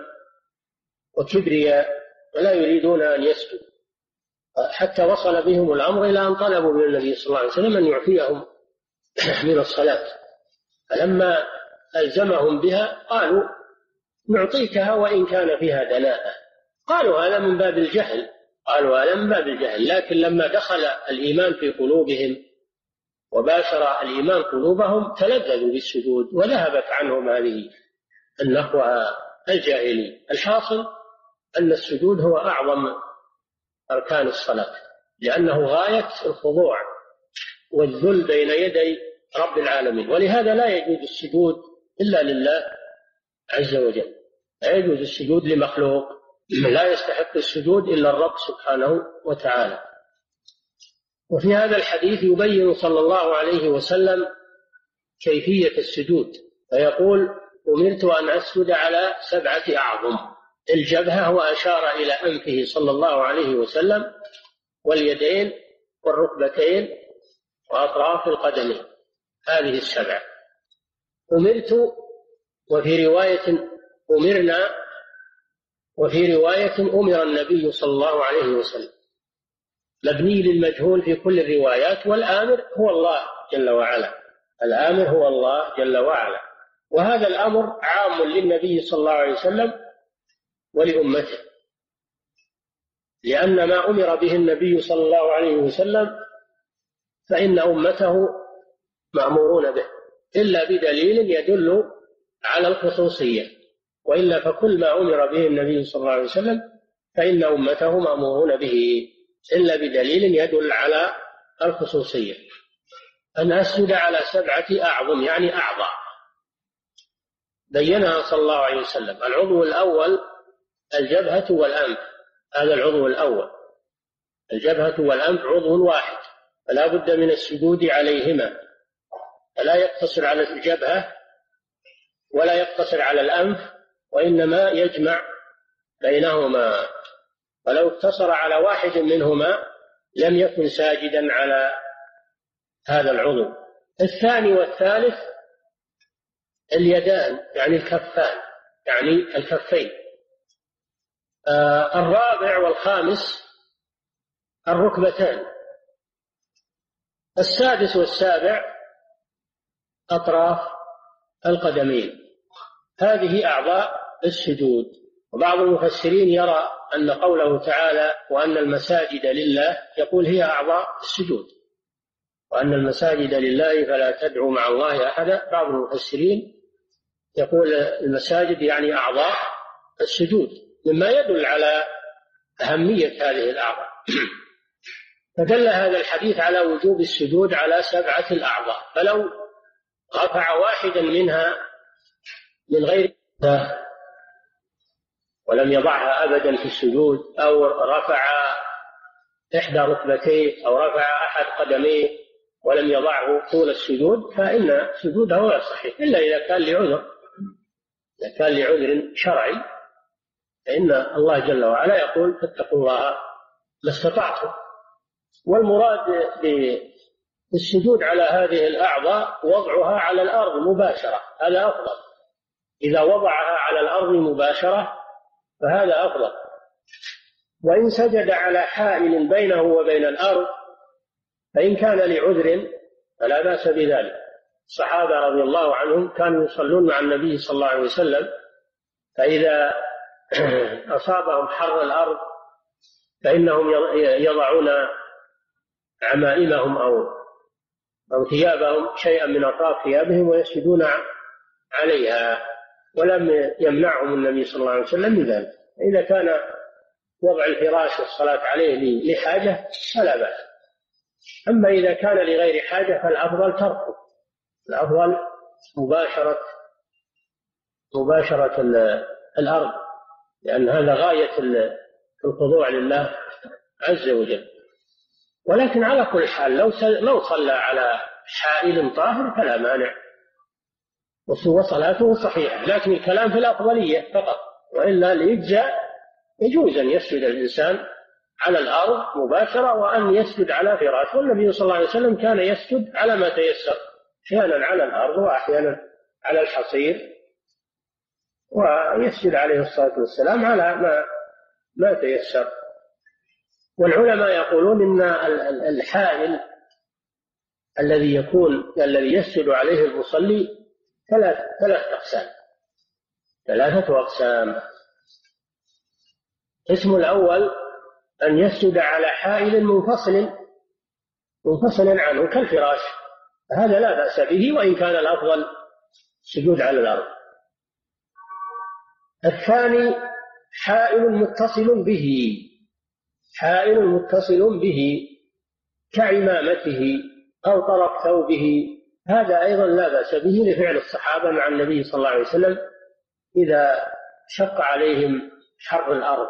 وكبرياء ولا يريدون أن يسجدوا، حتى وصل بهم الأمر إلى أن طلبوا من النبي صلى الله عليه وسلم أن يعفيهم من الصلاة. فلما ألزمهم بها قالوا: نعطيكها وإن كان فيها دناءة. قالوا هذا من باب الجهل، قالوا هذا من باب الجهل. لكن لما دخل الإيمان في قلوبهم وباشر الإيمان قلوبهم تلذذوا بالسجود وذهبت عنهم هذه النخوة الجاهلي. الحاصل أن السجود هو أعظم أركان الصلاة، لأنه غاية الخضوع والذل بين يدي رب العالمين. ولهذا لا يجوز السجود إلا لله عز وجل، لا يجوز السجود لمخلوق، لا يستحق السجود إلا الرب سبحانه وتعالى. وفي هذا الحديث يبين صلى الله عليه وسلم كيفية السجود، فيقول: أمرت أن أسجد على سبعة أعظم. الجبهة وأشار إلى أنفه صلى الله عليه وسلم، واليدين والركبتين وأطراف القدمين، هذه السبعة. أمرت، وفي رواية أمرنا، وفي رواية أمر النبي صلى الله عليه وسلم، مبني للمجهول في كل الروايات، والآمر هو الله جل وعلا، الآمر هو الله جل وعلا. وهذا الأمر عام للنبي صلى الله عليه وسلم ولأمته، لأن ما أمر به النبي صلى الله عليه وسلم فإن أمته مأمورون به، إلا بدليل يدل على الخصوصية، وإلا فكل ما أمر به النبي صلى الله عليه وسلم فإن أمته مأمورون به، إلا بدليل يدل على الخصوصية. أن أسجد على سبعة أعظم يعني أعضاء بينها صلى الله عليه وسلم. العضو الأول الجبهة والأنف، هذا العضو الأول، الجبهة والأنف عضو واحد، فلا بد من السجود عليهما، فلا يقتصر على الجبهة ولا يقتصر على الأنف، وإنما يجمع بينهما، فلو اقتصر على واحد منهما لم يكن ساجدا على هذا العضو. الثاني والثالث اليدان يعني الكفان، يعني الكفين. آه الرابع والخامس الركبتان. السادس والسابع أطراف القدمين. هذه أعضاء السجود. وبعض المفسرين يرى أن قوله تعالى: وأن المساجد لله، يقول هي أعضاء السجود، وأن المساجد لله فلا تدعوا مع الله أحدا. بعض المفسرين يقول المساجد يعني أعضاء السجود، مما يدل على أهمية هذه الأعضاء. فدل هذا الحديث على وجوب السجود على سبعة الأعضاء، فلو رفع واحدا منها من غير ولم يضعها أبدا في السجود، أو رفع إحدى ركبتيه أو رفع أحد قدميه ولم يضعه طول السجود، فإن سجوده غير صحيح، إلا إذا كان لعذر، إذا كان لعذر شرعي، فإن الله جل وعلا يقول: فاتقوا الله ما استطعتم. والمراد بالسجود على هذه الأعضاء وضعها على الأرض مباشرة، هذا أفضل. إذا وضعها على الأرض مباشرة فهذا أفضل. وإن سجد على حائل بينه وبين الأرض فإن كان لعذر فلا بأس بذلك. الصحابة رضي الله عنهم كانوا يصلون مع النبي صلى الله عليه وسلم، فإذا أصابهم حر الأرض فإنهم يضعون عمائمهم أو أو ثيابهم، شيئا من أطراف ثيابهم، ويسجدون عليها، ولم يمنعهم النبي صلى الله عليه وسلم من ذلك. إذا كان وضع الفراش والصلاة عليه لحاجة فلا بأس. أما إذا كان لغير حاجة فالأفضل تركه، الأفضل مباشرة مباشرة الأرض لأن هذا غاية الخضوع لله عز وجل. ولكن على كل حال لو لو صلى على حائل طاهر فلا مانع وصلاته صحيحة، لكن الكلام في الأفضلية فقط، وإلا ليجزى يجوز أن يسجد الإنسان على الأرض مباشرة وأن يسجد على فراش، والنبي صلى الله عليه وسلم كان يسجد على ما تيسر، أحيانا على الأرض وأحيانا على الحصير، ويسجد عليه الصلاة والسلام على ما ما تيسر. والعلماء يقولون إن الحائل الذي يكون الذي يسجد عليه المصلي ثلاث ثلاث أقسام ثلاثة أقسام. القسم الأول أن يسجد على حائل منفصل منفصل عنه كالفراش، هذا لا بأس به وإن كان الأفضل السجود على الأرض. الثاني حائل متصل به حائل متصل به كعمامته أو طرف ثوبه، هذا أيضا لا بأس به لفعل الصحابة مع النبي صلى الله عليه وسلم إذا شق عليهم حر الأرض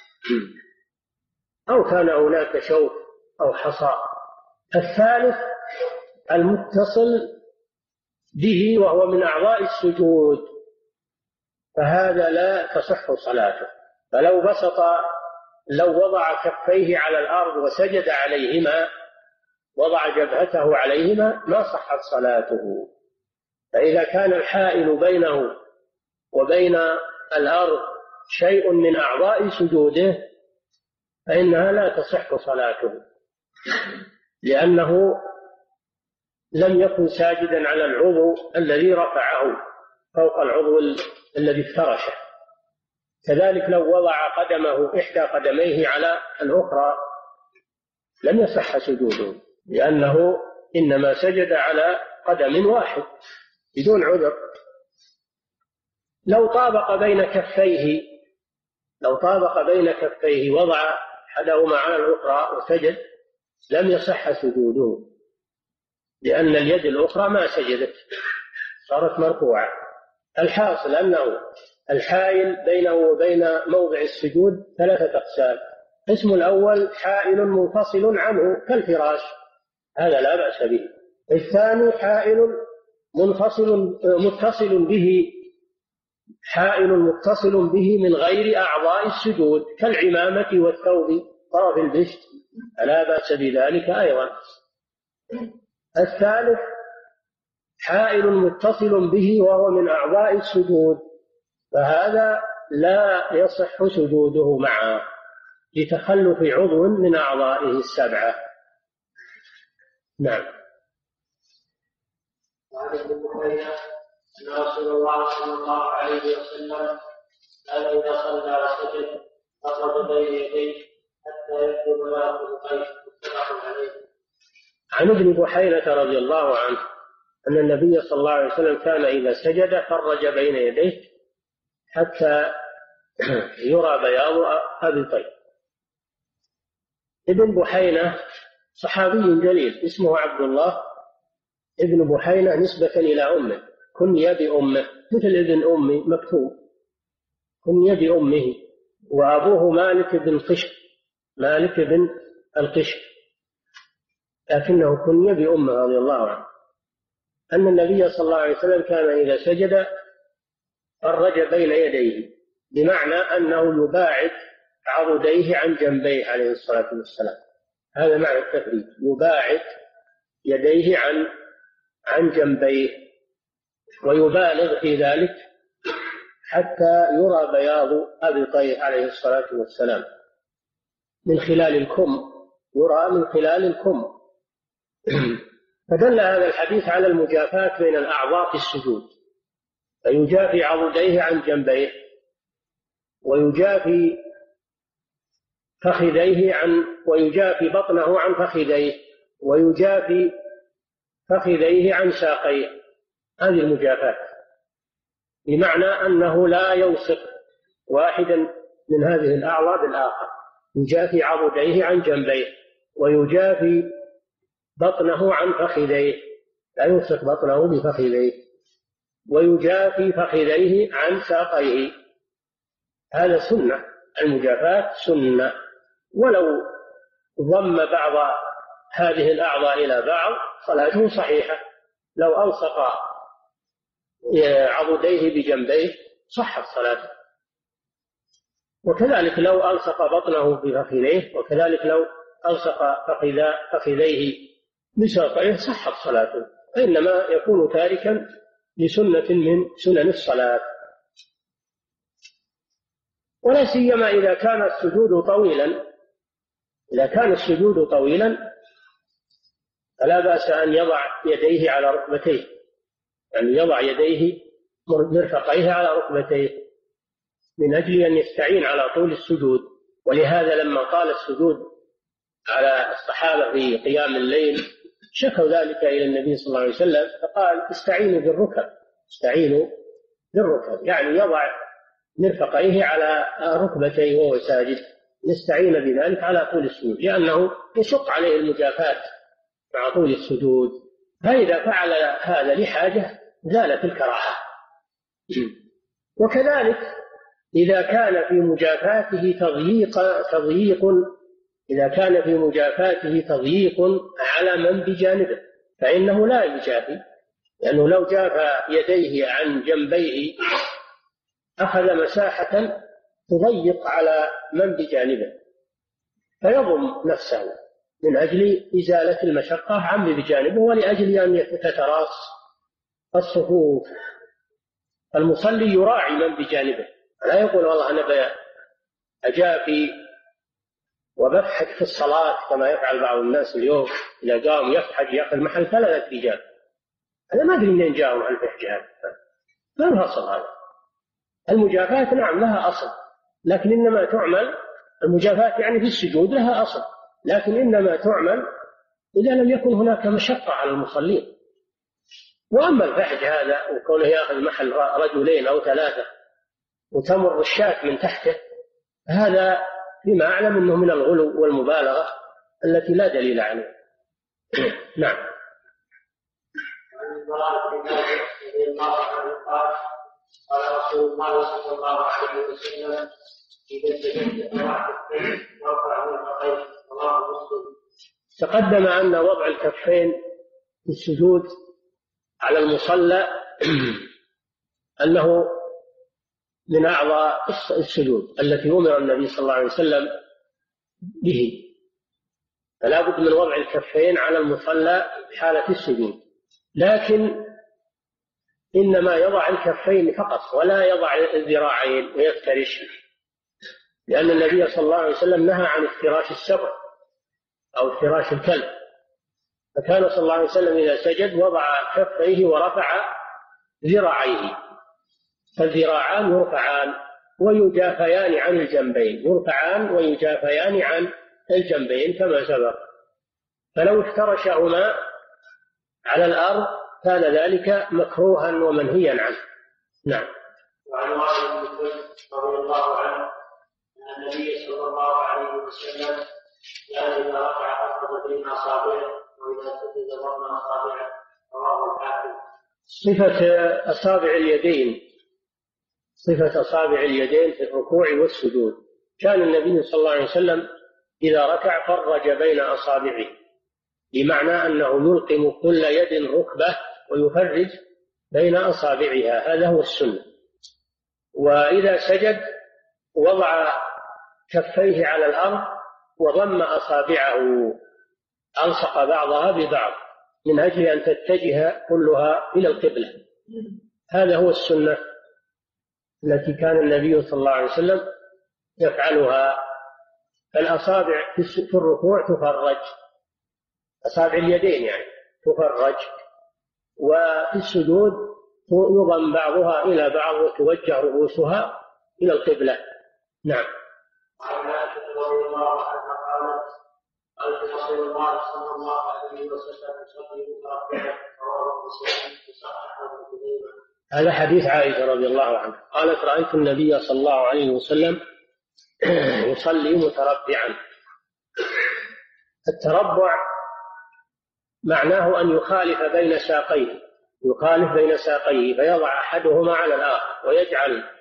أو كان هناك شوك أو حصى. الثالث المتصل به وهو من أعضاء السجود، فهذا لا تصح صلاته، فلو بسط لو وضع كفيه على الأرض وسجد عليهما وضع جبهته عليهما ما صحت صلاته. فإذا كان الحائل بينه وبين الأرض شيء من أعضاء سجوده فإنها لا تصح صلاته، لأنه لم يكن ساجدا على العضو الذي رفعه فوق العضو الذي افترشه. كذلك لو وضع قدمه إحدى قدميه على الأخرى لم يصح سجوده، لأنه إنما سجد على قدم واحد بدون عذر. لو طابق بين كفيه لو طابق بين كفيه وضع أحدهما على الأخرى وسجد لم يصح سجوده، لأن اليد الأخرى ما سجدت، صارت مرفوعة. الحاصل أنه الحائل بينه وبين موضع السجود ثلاثة أقسام. القسم الأول حائل منفصل عنه كالفراش، هذا لا بأس به. الثاني حائل منفصل متصل به حائل متصل به من غير أعضاء السجود كالعمامة والثوب طرف البشت، لا بأس بذلك أيضا. الثالث حائل متصل به وهو من أعضاء السجود، فهذا لا يصح سجوده معه لتخلف عضو من أعضائه السبعة. نعم. وعن ابن بحيرة أن رسول الله صلى الله عليه وسلم كان إذا صلى وسجد أخرج بين يديه حتى يكتب له القيس، متفق عليه. عن ابن بحيرة رضي الله عنه أن النبي صلى الله عليه وسلم كان إذا سجد فرج بين يديه حتى يرى بياض أبطيه. ابن بحيرة صحابي جليل اسمه عبد الله ابن بحيرة نسبة إلى أمه، كنية بأمه مثل ابن أمي مكتوب، كنية بأمه، وأبوه مالك بن قشر مالك بن القشر، لكنه كنية بأمه رضي الله عنه. أن النبي صلى الله عليه وسلم كان إذا سجد فرج بين يديه، بمعنى أنه يباعد عضديه عن جنبيه عليه الصلاة والسلام، هذا معنى التفريج، يباعد يديه عن عن جنبيه ويبالغ في ذلك حتى يرى بياض أبطيه عليه الصلاة والسلام من خلال الكم، يرى من خلال الكم. فدل هذا الحديث على المجافاة بين الأعضاء في السجود، فيجافي عضديه عن جنبيه ويجافي فخذيه عن ويجافي بطنه عن فخذيه ويجافي فخذيه عن ساقيه، هذه المجافاة، بمعنى أنه لا يلصق واحدا من هذه الأعضاء بالآخر، يجافي عضديه عن جنبيه ويجافي بطنه عن فخذيه، لا يلصق بطنه بفخذيه، ويجافي فخذيه عن ساقيه، هذا سنة، المجافاة سنة، ولو ضم بعض هذه الأعضاء إلى بعض صلاته صحيحة. لو ألصق عضديه بجنبيه صحت صلاته، وكذلك لو ألصق بطنه بفخذيه، وكذلك لو ألصق فخذيه بساقيه صحت صلاته، إنما يكون تاركا لسنة من سنن الصلاة. ولا سيما إذا كان السجود طويلا، إذا كان السجود طويلا فلا بأس أن يضع يديه على ركبتيه، يعني يضع يديه مرفقيه على ركبتيه من أجل أن يستعين على طول السجود. ولهذا لما قال السجود على الصحابة في قيام الليل شكوا ذلك إلى النبي صلى الله عليه وسلم، فقال استعينوا بالركب، استعينوا بالركب، يعني يضع مرفقيه على ركبتيه وهو ساجد، نستعين بذلك على طول السجود، لأنه يشق عليه المجافاة مع طول السجود. فإذا فعل هذا لحاجة زالت الكراهة. وكذلك إذا كان في مجافاته تضييق تضييق إذا كان في مجافاته تضييق على من بجانبه فإنه لا يجافي، لأنه لو جافى يديه عن جنبيه أخذ مساحة تضيق على من بجانبه، فيضم نفسه من أجل إزالة المشقة عن بجانبه، ولأجل أن تتراص الصفوف. المصلي يراعي من بجانبه، لا يقول والله أنا أجافي وبفحك في الصلاة كما يفعل بعض الناس اليوم، إذا قام يفحك يأخذ محل ثلاثة رجال، أنا ما أدري منين جاءوا على الفحك هذا، ما له أصل هذا. المجافاة نعم لها أصل، لكن إنما تعمل المجافاة يعني في السجود لها أصل، لكن إنما تعمل إذا لم يكن هناك مشقة على المصلين. وأما الفحج هذا وكونه يأخذ محل رجلين أو ثلاثة وتمر الشاة من تحته، هذا فيما أعلم أنه من الغلو والمبالغة التي لا دليل عليه. نعم. قال رسول الله صلى الله عليه وسلم إذا سجدت وارفع مرفقيك، رواه مسلم. تقدم أن وضع الكفين في السجود على المصلى أنه من أعضاء السجود التي أمر النبي صلى الله عليه وسلم به، فلا بد من وضع الكفين على المصلى حالة السجود، لكن إنما يضع الكفين فقط ولا يضع الذراعين ويفترش، لأن النبي صلى الله عليه وسلم نهى عن افتراش السبع أو افتراش الكلب، فكان صلى الله عليه وسلم إذا سجد وضع كفيه ورفع ذراعيه، فالذراعان يرفعان ويجافيان عن الجنبين، يرفعان ويجافيان عن الجنبين كما سبق، فلو افترشهما على الأرض كان ذلك مكروها ومنهيا عنه. نعم. وعن وائل بن حجر رضي الله عنه أن النبي صلى الله عليه وسلم كان إذا رفع أخذ بين أصابعه وإذا سجد ضم أصابعه، رواه الحاكم. صفة أصابع اليدين صفة أصابع اليدين في الركوع والسجود، كان النبي صلى الله عليه وسلم إذا ركع فرج بين أصابعه، بمعنى أنه يلقم كل يد ركبة ويفرج بين أصابعها، هذا هو السنة. وإذا سجد وضع كفيه على الأرض وضم أصابعه، ألصق بعضها ببعض من أجل أن تتجه كلها إلى القبلة، هذا هو السنة التي كان النبي صلى الله عليه وسلم يفعلها. الأصابع في الركوع تفرج، أصابع اليدين يعني تفرج، وفي السجود يضم بعضها إلى بعض وتوجه رؤوسها إلى القبلة. نعم. وعن عائشة رضي الله عنها قالت قال رسول الله صلى الله عليه وسلم يصلي متربعا، رواه مسلم بصحيح الحديث. هذا حديث عائشة رضي الله عنها قالت رأيت النبي صلى الله عليه وسلم يصلي متربعا. التربع معناه أن يخالف بين ساقيه، يخالف بين ساقيه فيضع أحدهما على الآخر ويجعل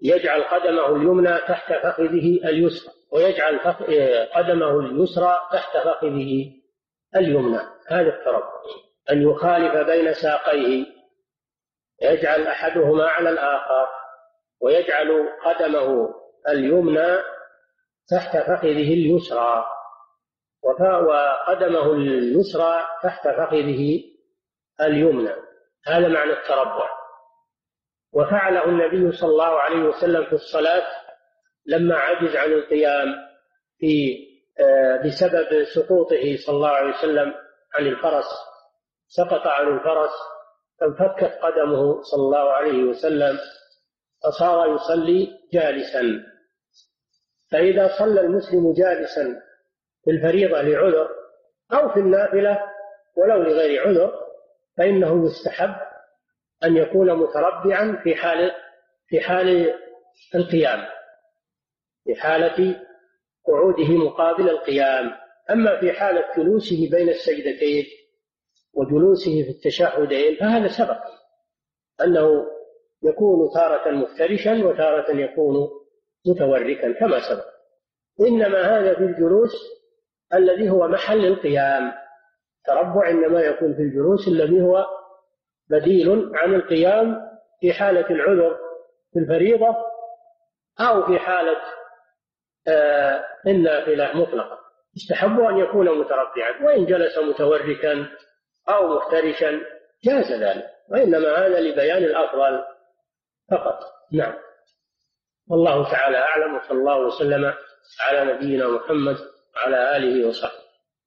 يجعل قدمه اليمنى تحت فخذه اليسرى، ويجعل قدمه اليسرى تحت فخذه اليمنى. هذا التربع، أن يخالف بين ساقيه، يجعل أحدهما على الآخر، ويجعل قدمه اليمنى تحت فخذه اليسرى، وقدمه اليسرى تحت فخذه اليمنى. هذا معنى التربع. وفعله النبي صلى الله عليه وسلم في الصلاة لما عجز عن القيام في بسبب سقوطه صلى الله عليه وسلم عن الفرس، سقط عن الفرس فانفكت قدمه صلى الله عليه وسلم فصار يصلي جالسا. فإذا صلى المسلم جالسا في الفريضة لعذر أو في النافلة ولو لغير عذر فإنه يستحب أن يكون متربعا في حال في حال القيام، في حالة قعوده مقابل القيام. أما في حالة جلوسه بين السجدتين وجلوسه في التشهدين فهذا سبق أنه يكون تارة مفترشا وتارة يكون متوركا كما سبق. إنما هذا في الجلوس الذي هو محل القيام. تربع إنما يكون في الجلوس الذي هو بديل عن القيام في حالة العذر في الفريضة أو في حالة آه النافلة مطلقة. يستحب أن يكون متربعا، وإن جلس متوركا أو مفترشا جاز ذلك، وإنما هذا لبيان الأفضل فقط. نعم، والله تعالى أعلم، وصلى الله وسلم على نبينا محمد وعلى آله وصحبه.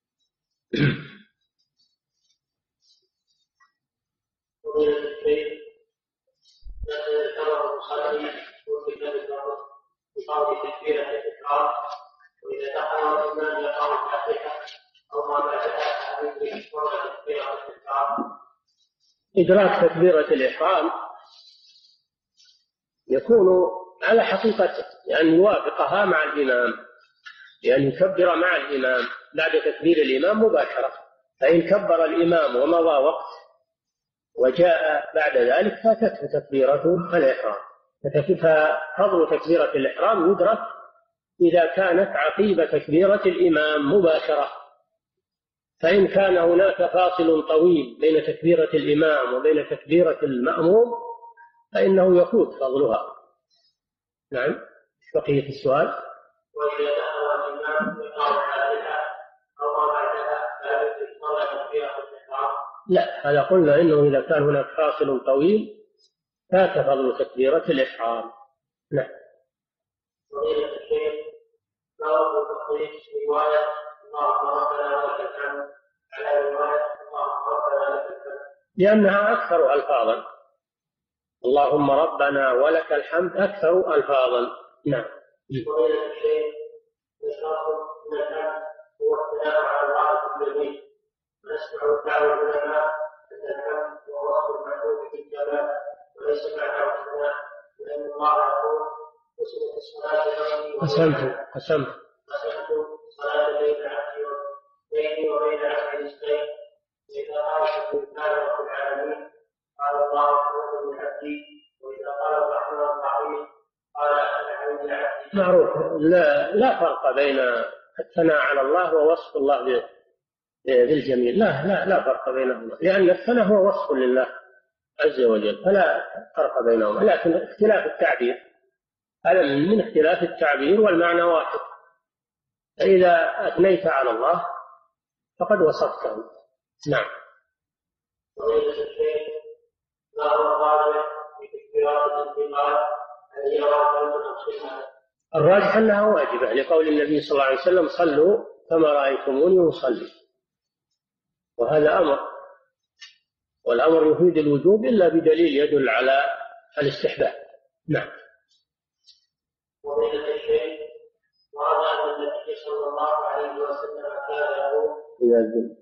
وإذا تحرر الإمام يقام الفاتحة أو ما بعدها إدراك تكبيرة الإحرام يكون على حقيقته، لأن يوافقها مع الإمام، لأن يكبر مع الإمام بعد تكبير الإمام مباشرة. فإن كبر الإمام ومضى وقت وجاء بعد ذلك فاتته تكبيرة الإحرام. ففضل تكبيرة الإحرام يدرك إذا كانت عقيب تكبيرة الإمام مباشرة. فإن كان هناك فاصل طويل بين تكبيرة الإمام وبين تكبيرة المأموم فإنه يفوت فضلها. نعم، بقية السؤال. وإذا دخل الإمام يقام الفاتحة أو ما بعدها لا يدرك صلاة تكبيرة الإحرام؟ لا، هذا قلنا إنه إذا كان هناك فاصل طويل فات فضل تكبيرة الإحرام. نعم. فضيلة الشيخ، ما هو تقريب رواية اللهم ربنا ولك الحمد على رواية اللهم ربنا لك الحمد؟ لأنها أكثر ألفاظا. اللهم ربنا ولك الحمد أكثر ألفاظا. نعم. فضيلة الشيخ، يشرف من الحمد هو الثناء على الله بالجميل، ونسمع دعوة العلماء أن الحمد هو وصف المعبود بالجمال وليس معناه الثناء، لأن الله يقول وسنة الصلاة قسمت قسمت قسمت صلاة بين عبدي بيني وبين عبدي نصفين، وإذا قال سبحان رب العالمين قال الله أكبر من عبدي، وإذا قال الرحمن الرحيم قال الحمد لله. معروف، لا لا فرق بين الثناء على الله ووصف الله بالجميل. لا لا لا فرق بينهما، لأن الثناء هو وصف لله عز وجل، فلا فرق بينهما. لكن اختلاف التعبير هذا من اختلاف التعبير، والمعنى واحد. فإذا أثنيت على الله فقد وصفته. نعم. فضيلة الشيخ، ما هو الراجح في تكبيرات الانتقال التي يراها المصلين؟ الراجح أنها واجبة، لقول النبي صلى الله عليه وسلم صلوا كما رأيتموني أصلي، وهذا أمر، والأمر يفيد الوجوب إلا بدليل يدل على الاستحباب. نعم. فضيلة الشيخ، ورد أن النبي صلى الله عليه وسلم كان يقول إذا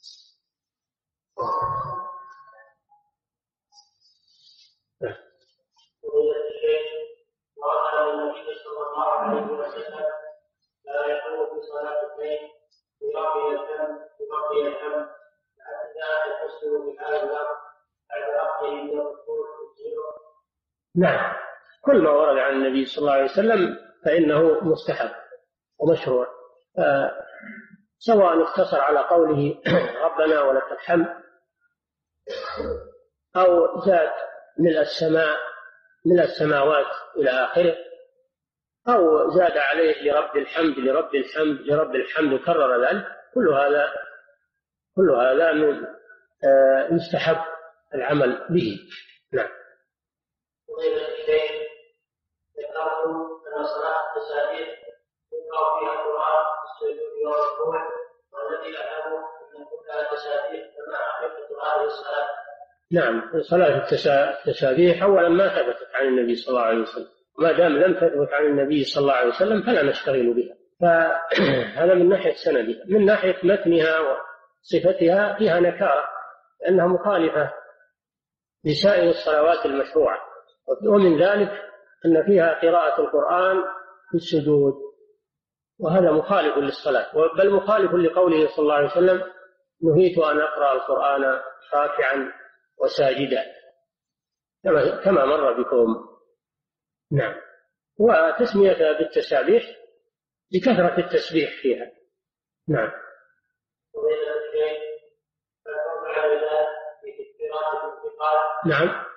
فضيلة الشيخ، ورد أن النبي صلى الله عليه وسلم لا يقول في صلاة الليل ببقي الحمد ببقي الحمد حتى يحسن بهذا الوقت بعد عقله من الركوع والسجود. نعم، كل ما ورد عن النبي صلى الله عليه وسلم فإنه مستحب ومشروع، سواء اقتصر على قوله ربنا ولك الحمد أو زاد ملء السماء ملء السماوات إلى آخره، أو زاد عليه لرب الحمد لرب الحمد لرب الحمد وكرر ذلك، كل هذا كل هذا من مستحب العمل به. نعم. ذكرتم أن صلاة التسابيح يقرأ فيها القرآن في السجود والركوع، والذي أعلم أن كلها تسابيح كما حقيقة هذه الصلاة. نعم، صلاة التسابيح أولا ما ثبتت عن النبي صلى الله عليه وسلم، ما دام لم تثبت عن النبي صلى الله عليه وسلم فلا نشتغل بها، فهذا من ناحية سندها. من ناحية متنها وصفتها فيها نكارة، لأنها مخالفة لسائر الصلوات المشروعة، ومن ذلك أن فيها قراءة القرآن في السجود، وهذا مخالف للصلاة، بل مخالف لقوله صلى الله عليه وسلم نهيت أن أقرأ القرآن راكعا وساجدا كما مر بكم. نعم. وتسميتها بالتسابيح لكثرة التسبيح فيها. نعم. نعم.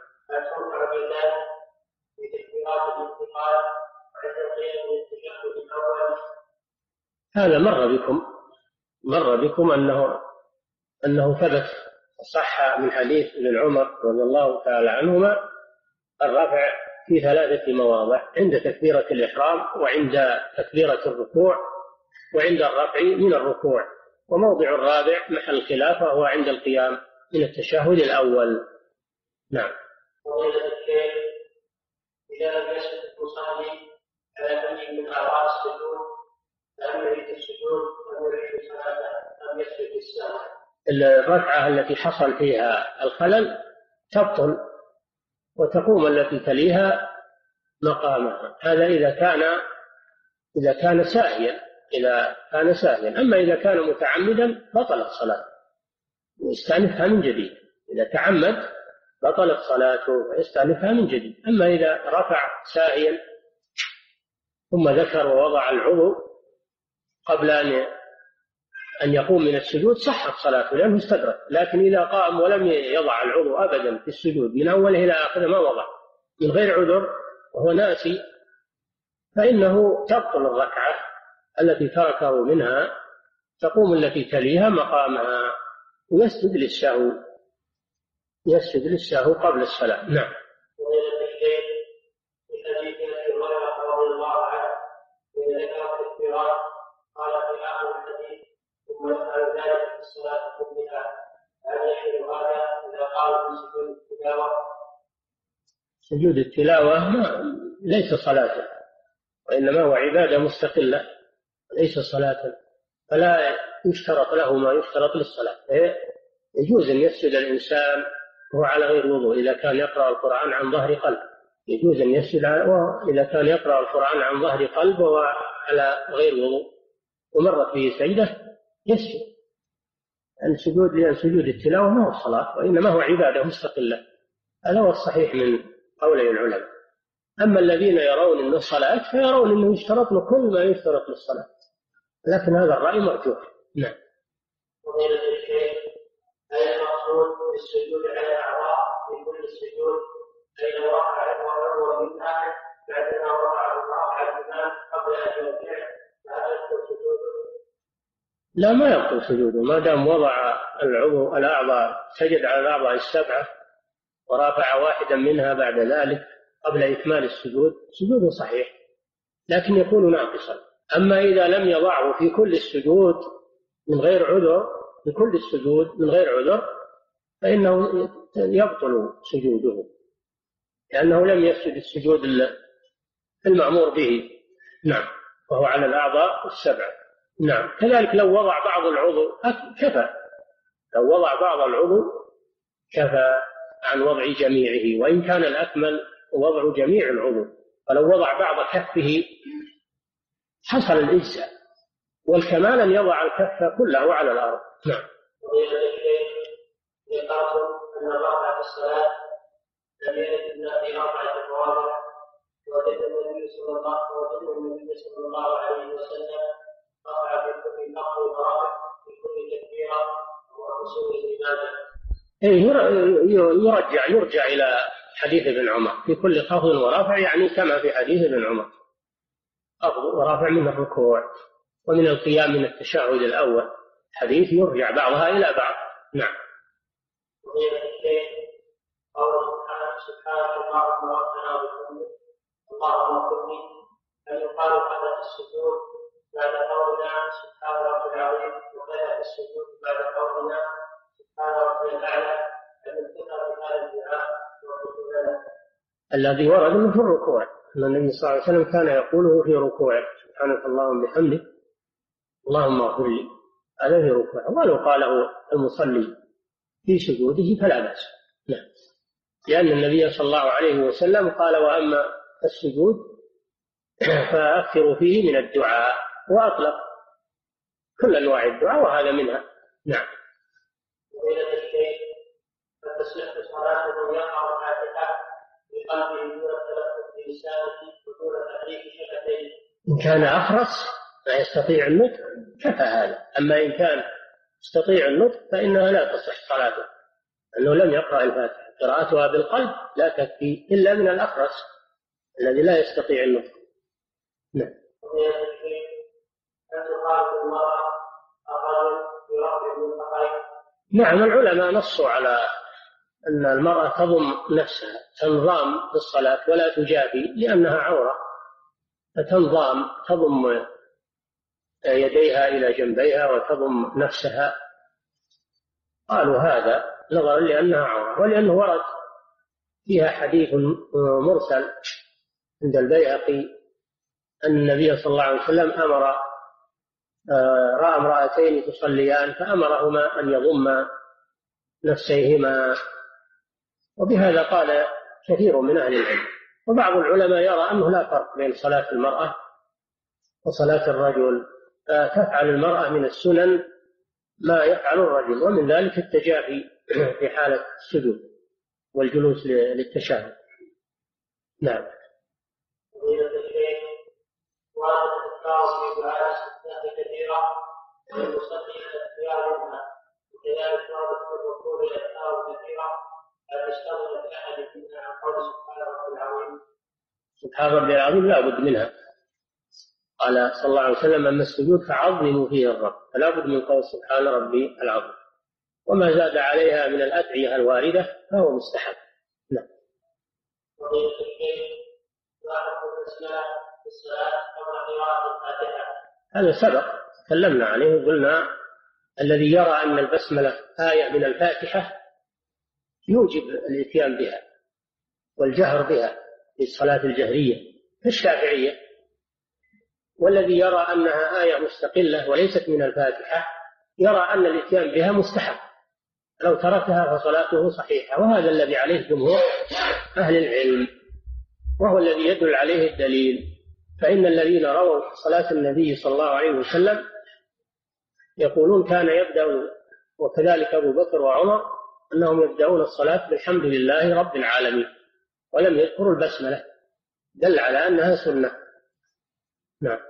هذا مر بكم مر بكم أنه أنه ثبت صح من حديث ابن عمر رضي الله تعالى عنهما الرفع في ثلاثة مواضع: عند تكبيرة الإحرام، وعند تكبيرة الركوع، وعند الرفع من الركوع. وموضع الرابع محل الخلاف وهو عند القيام من التشهد الأول. نعم. فضيلة الشيخ، إذا لم يسجد المصلي على شيء من أعضاء السجود فهل يعيد السجود أم يعيد صلاته أم يسجد السهو؟ الركعة التي حصل فيها الخلل تبطل وتقوم التي تليها مقامها، هذا إذا كان إذا كان ساهيا إذا كان ساهيا أما إذا كان متعمدا بطلت صلاته ويستأنفها من جديد. إذا تعمد بطلت صلاته ويستأنفها من جديد. أما إذا رفع ساهيا ثم ذكر ووضع العضو قبل أن أن يقوم من السجود صحت صلاته لأنه استدرك. لكن إذا قام ولم يضع العضو أبدا في السجود من أوله إلى آخره ما وضع من غير عذر وهو ناسي فإنه تبطل الركعة التي تركه منها، تقوم التي تليها مقامها ويسجد للسهو يسجد للسهو قبل الصلاة. نعم. قال في آخر الحديث ثم يفعل ذلك في الصلاة كلها، هل يحل هذا إذا قال في سجود التلاوة؟ سجود التلاوة ما ليس صلاة، وإنما هو عبادة مستقلة ليس صلاة، فلا يشترط له ما يشترط للصلاة. يجوز أن يسجد الإنسان وهو على غير وضوء إذا كان يقرأ القرآن عن ظهر قلب، يجوز أن يسجد إذا كان يقرأ القرآن عن ظهر قلب وهو على غير وضوء ومرت به سجدة يسجد. السجود لأن سجود التلاوة ما هو الصلاة وإنما هو عبادة مستقلة، هذا هو الصحيح من قولي العلماء. أما الذين يرون أنه صلاة فيرون أنه يشترط له كل ما يشترط للصلاة، لكن هذا الرأي مرجوح. نعم. فضيلة الشيخ، هل المقصود بالسجود على الأعضاء في كل السجود أي لو رفع وعضو من آخر بعدما رفع الرفع الإمام قبل أن يرجع فهل يبطل سجوده؟ لا، ما يبطل سجوده ما دام وضع العضو الأعضاء، سجد على الأعضاء السبعة ورافع واحدا منها بعد ذلك قبل إكمال السجود سجوده صحيح لكن يكون ناقصا. أما إذا لم يضعه في كل السجود من غير عذر في كل السجود من غير عذر فإنه يبطل سجوده لأنه لم يسجد السجود المأمور به. نعم. وهو على الأعضاء السبعة. نعم. كذلك لو وضع بعض العضو كفى لو وضع بعض العضو كفى عن وضع جميعه، وإن كان الأكمل وضع جميع العضو، فلو وضع بعض كفه حصل الإجزاء، والكمال أن يضع الكف كله على الأرض. نعم. ذكرتم أن الرفع في الصلاة لم يرد إلا في أربعة مواضع وجد النبي صلى الله وجد النبي صلى الله عليه وسلم رفع في كل نقل ورفع في كل تكبيرة وحصول الإمامة. يرجع يرجع إلى حديث ابن عمر في كل خفض ورفع، يعني كما في حديث ابن عمر، خفض ورفع من الركوع ومن القيام من التشهد الأول، حديث يرجع بعضها إلى بعض. نعم. قول سبحانك اللهم ربنا وبحمدك اللهم اغفر لي، أن يقال بعد السجود بعد قولنا سبحان ربي العظيم، وكذا في السجود بعد قولنا سبحان ربي الأعلى، أن يذكر بهذا الدعاء الذي ورد في الركوع، أن النبي صلى الله عليه وسلم كان يقوله في ركوعه سبحانك اللهم وبحمدك اللهم اغفر لي، هذا في ركوعه. ولو قاله المصلي في سجوده فلا بأس. نعم. لأن النبي صلى الله عليه وسلم قال وأما السجود فأكثروا فيه من الدعاء، وأطلق كل أنواع الدعاء وهذا منها. نعم. وإلى الشيء فتصح صلاة من يقرأ الفاتحة بقلبه دون التلفظ بلسانه ودون تحريك شفتيه. إن كان أخرس لا يستطيع النطق كفى هذا، أما إن كان يستطيع النطق فإنها لا تصح صلاته، أنه لم يقرأ الفاتحة، قراءتها بالقلب لا تكفي إلا من الأخرس الذي لا يستطيع النطق. نعم. نعم. العلماء نصوا على أن المرأة تضم نفسها، تنظام في الصلاة ولا تجافي لأنها عورة، فتنظام تضم يديها إلى جنبيها وتضم نفسها. قالوا هذا نظرا لأنها عورة، ولأنه ورد فيها حديث مرسل عند البيهقي أن النبي صلى الله عليه وسلم أمر رأى امرأتين تصليان فأمرهما أن يضم نفسيهما، وبهذا قال كثير من أهل العلم. وبعض العلماء يرى أنه لا فرق بين صلاة المرأة وصلاة الرجل، تفعل المرأة من السنن ما يفعل الرجل، ومن ذلك التجافي في حالة السجود والجلوس للتشهد. نعم. سبحان ربي العظيم لا بد منها. قال صلى الله عليه وسلم أما السجود فعظموا فيه الرب، فلا بد من قول سبحان ربي العظيم، وما زاد عليها من الأدعية الواردة فهو مستحب. نعم. هذا سبق تكلمنا عليه وقلنا الذي يرى أن البسملة آية من الفاتحة يوجب الإتيان بها والجهر بها في الصلاة الجهرية كالشافعية، والذي يرى أنها آية مستقلة وليست من الفاتحة يرى أن الإتيان بها مستحب، لو تركها فصلاته صحيحة، وهذا الذي عليه جمهور أهل العلم وهو الذي يدل عليه الدليل. فإن الذين رووا صلاة النبي صلى الله عليه وسلم يقولون كان يبدأ، وكذلك أبو بكر وعمر، أنهم يبدأون الصلاة بالحمد لله رب العالمين ولم يذكروا البسملة، دل على أنها سنة. نعم.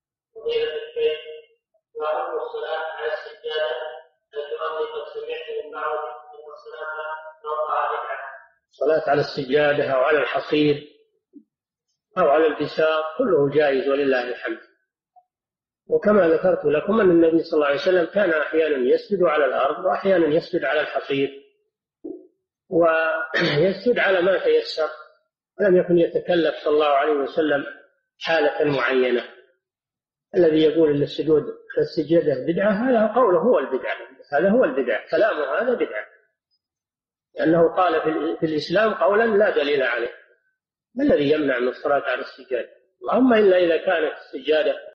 صلاة على السجادة أو على الحصير أو على البساط كله جائز ولله الحمد. وكما ذكرت لكم أن النبي صلى الله عليه وسلم كان أحيانا يسجد على الأرض وأحيانا يسجد على الحصير ويسجد على ما تيسر، ولم يكن يتكلف صلى الله عليه وسلم حالة معينة. الذي يقول أن السجود السجادة بدعة هذا قوله هو البدعة، هذا هو البدعة، كلامه هذا بدعة، لأنه قال في الإسلام قولا لا دليل عليه. ما الذي يمنع من الصلاة على السجادة؟ اللهم إلا إذا كانت السجادة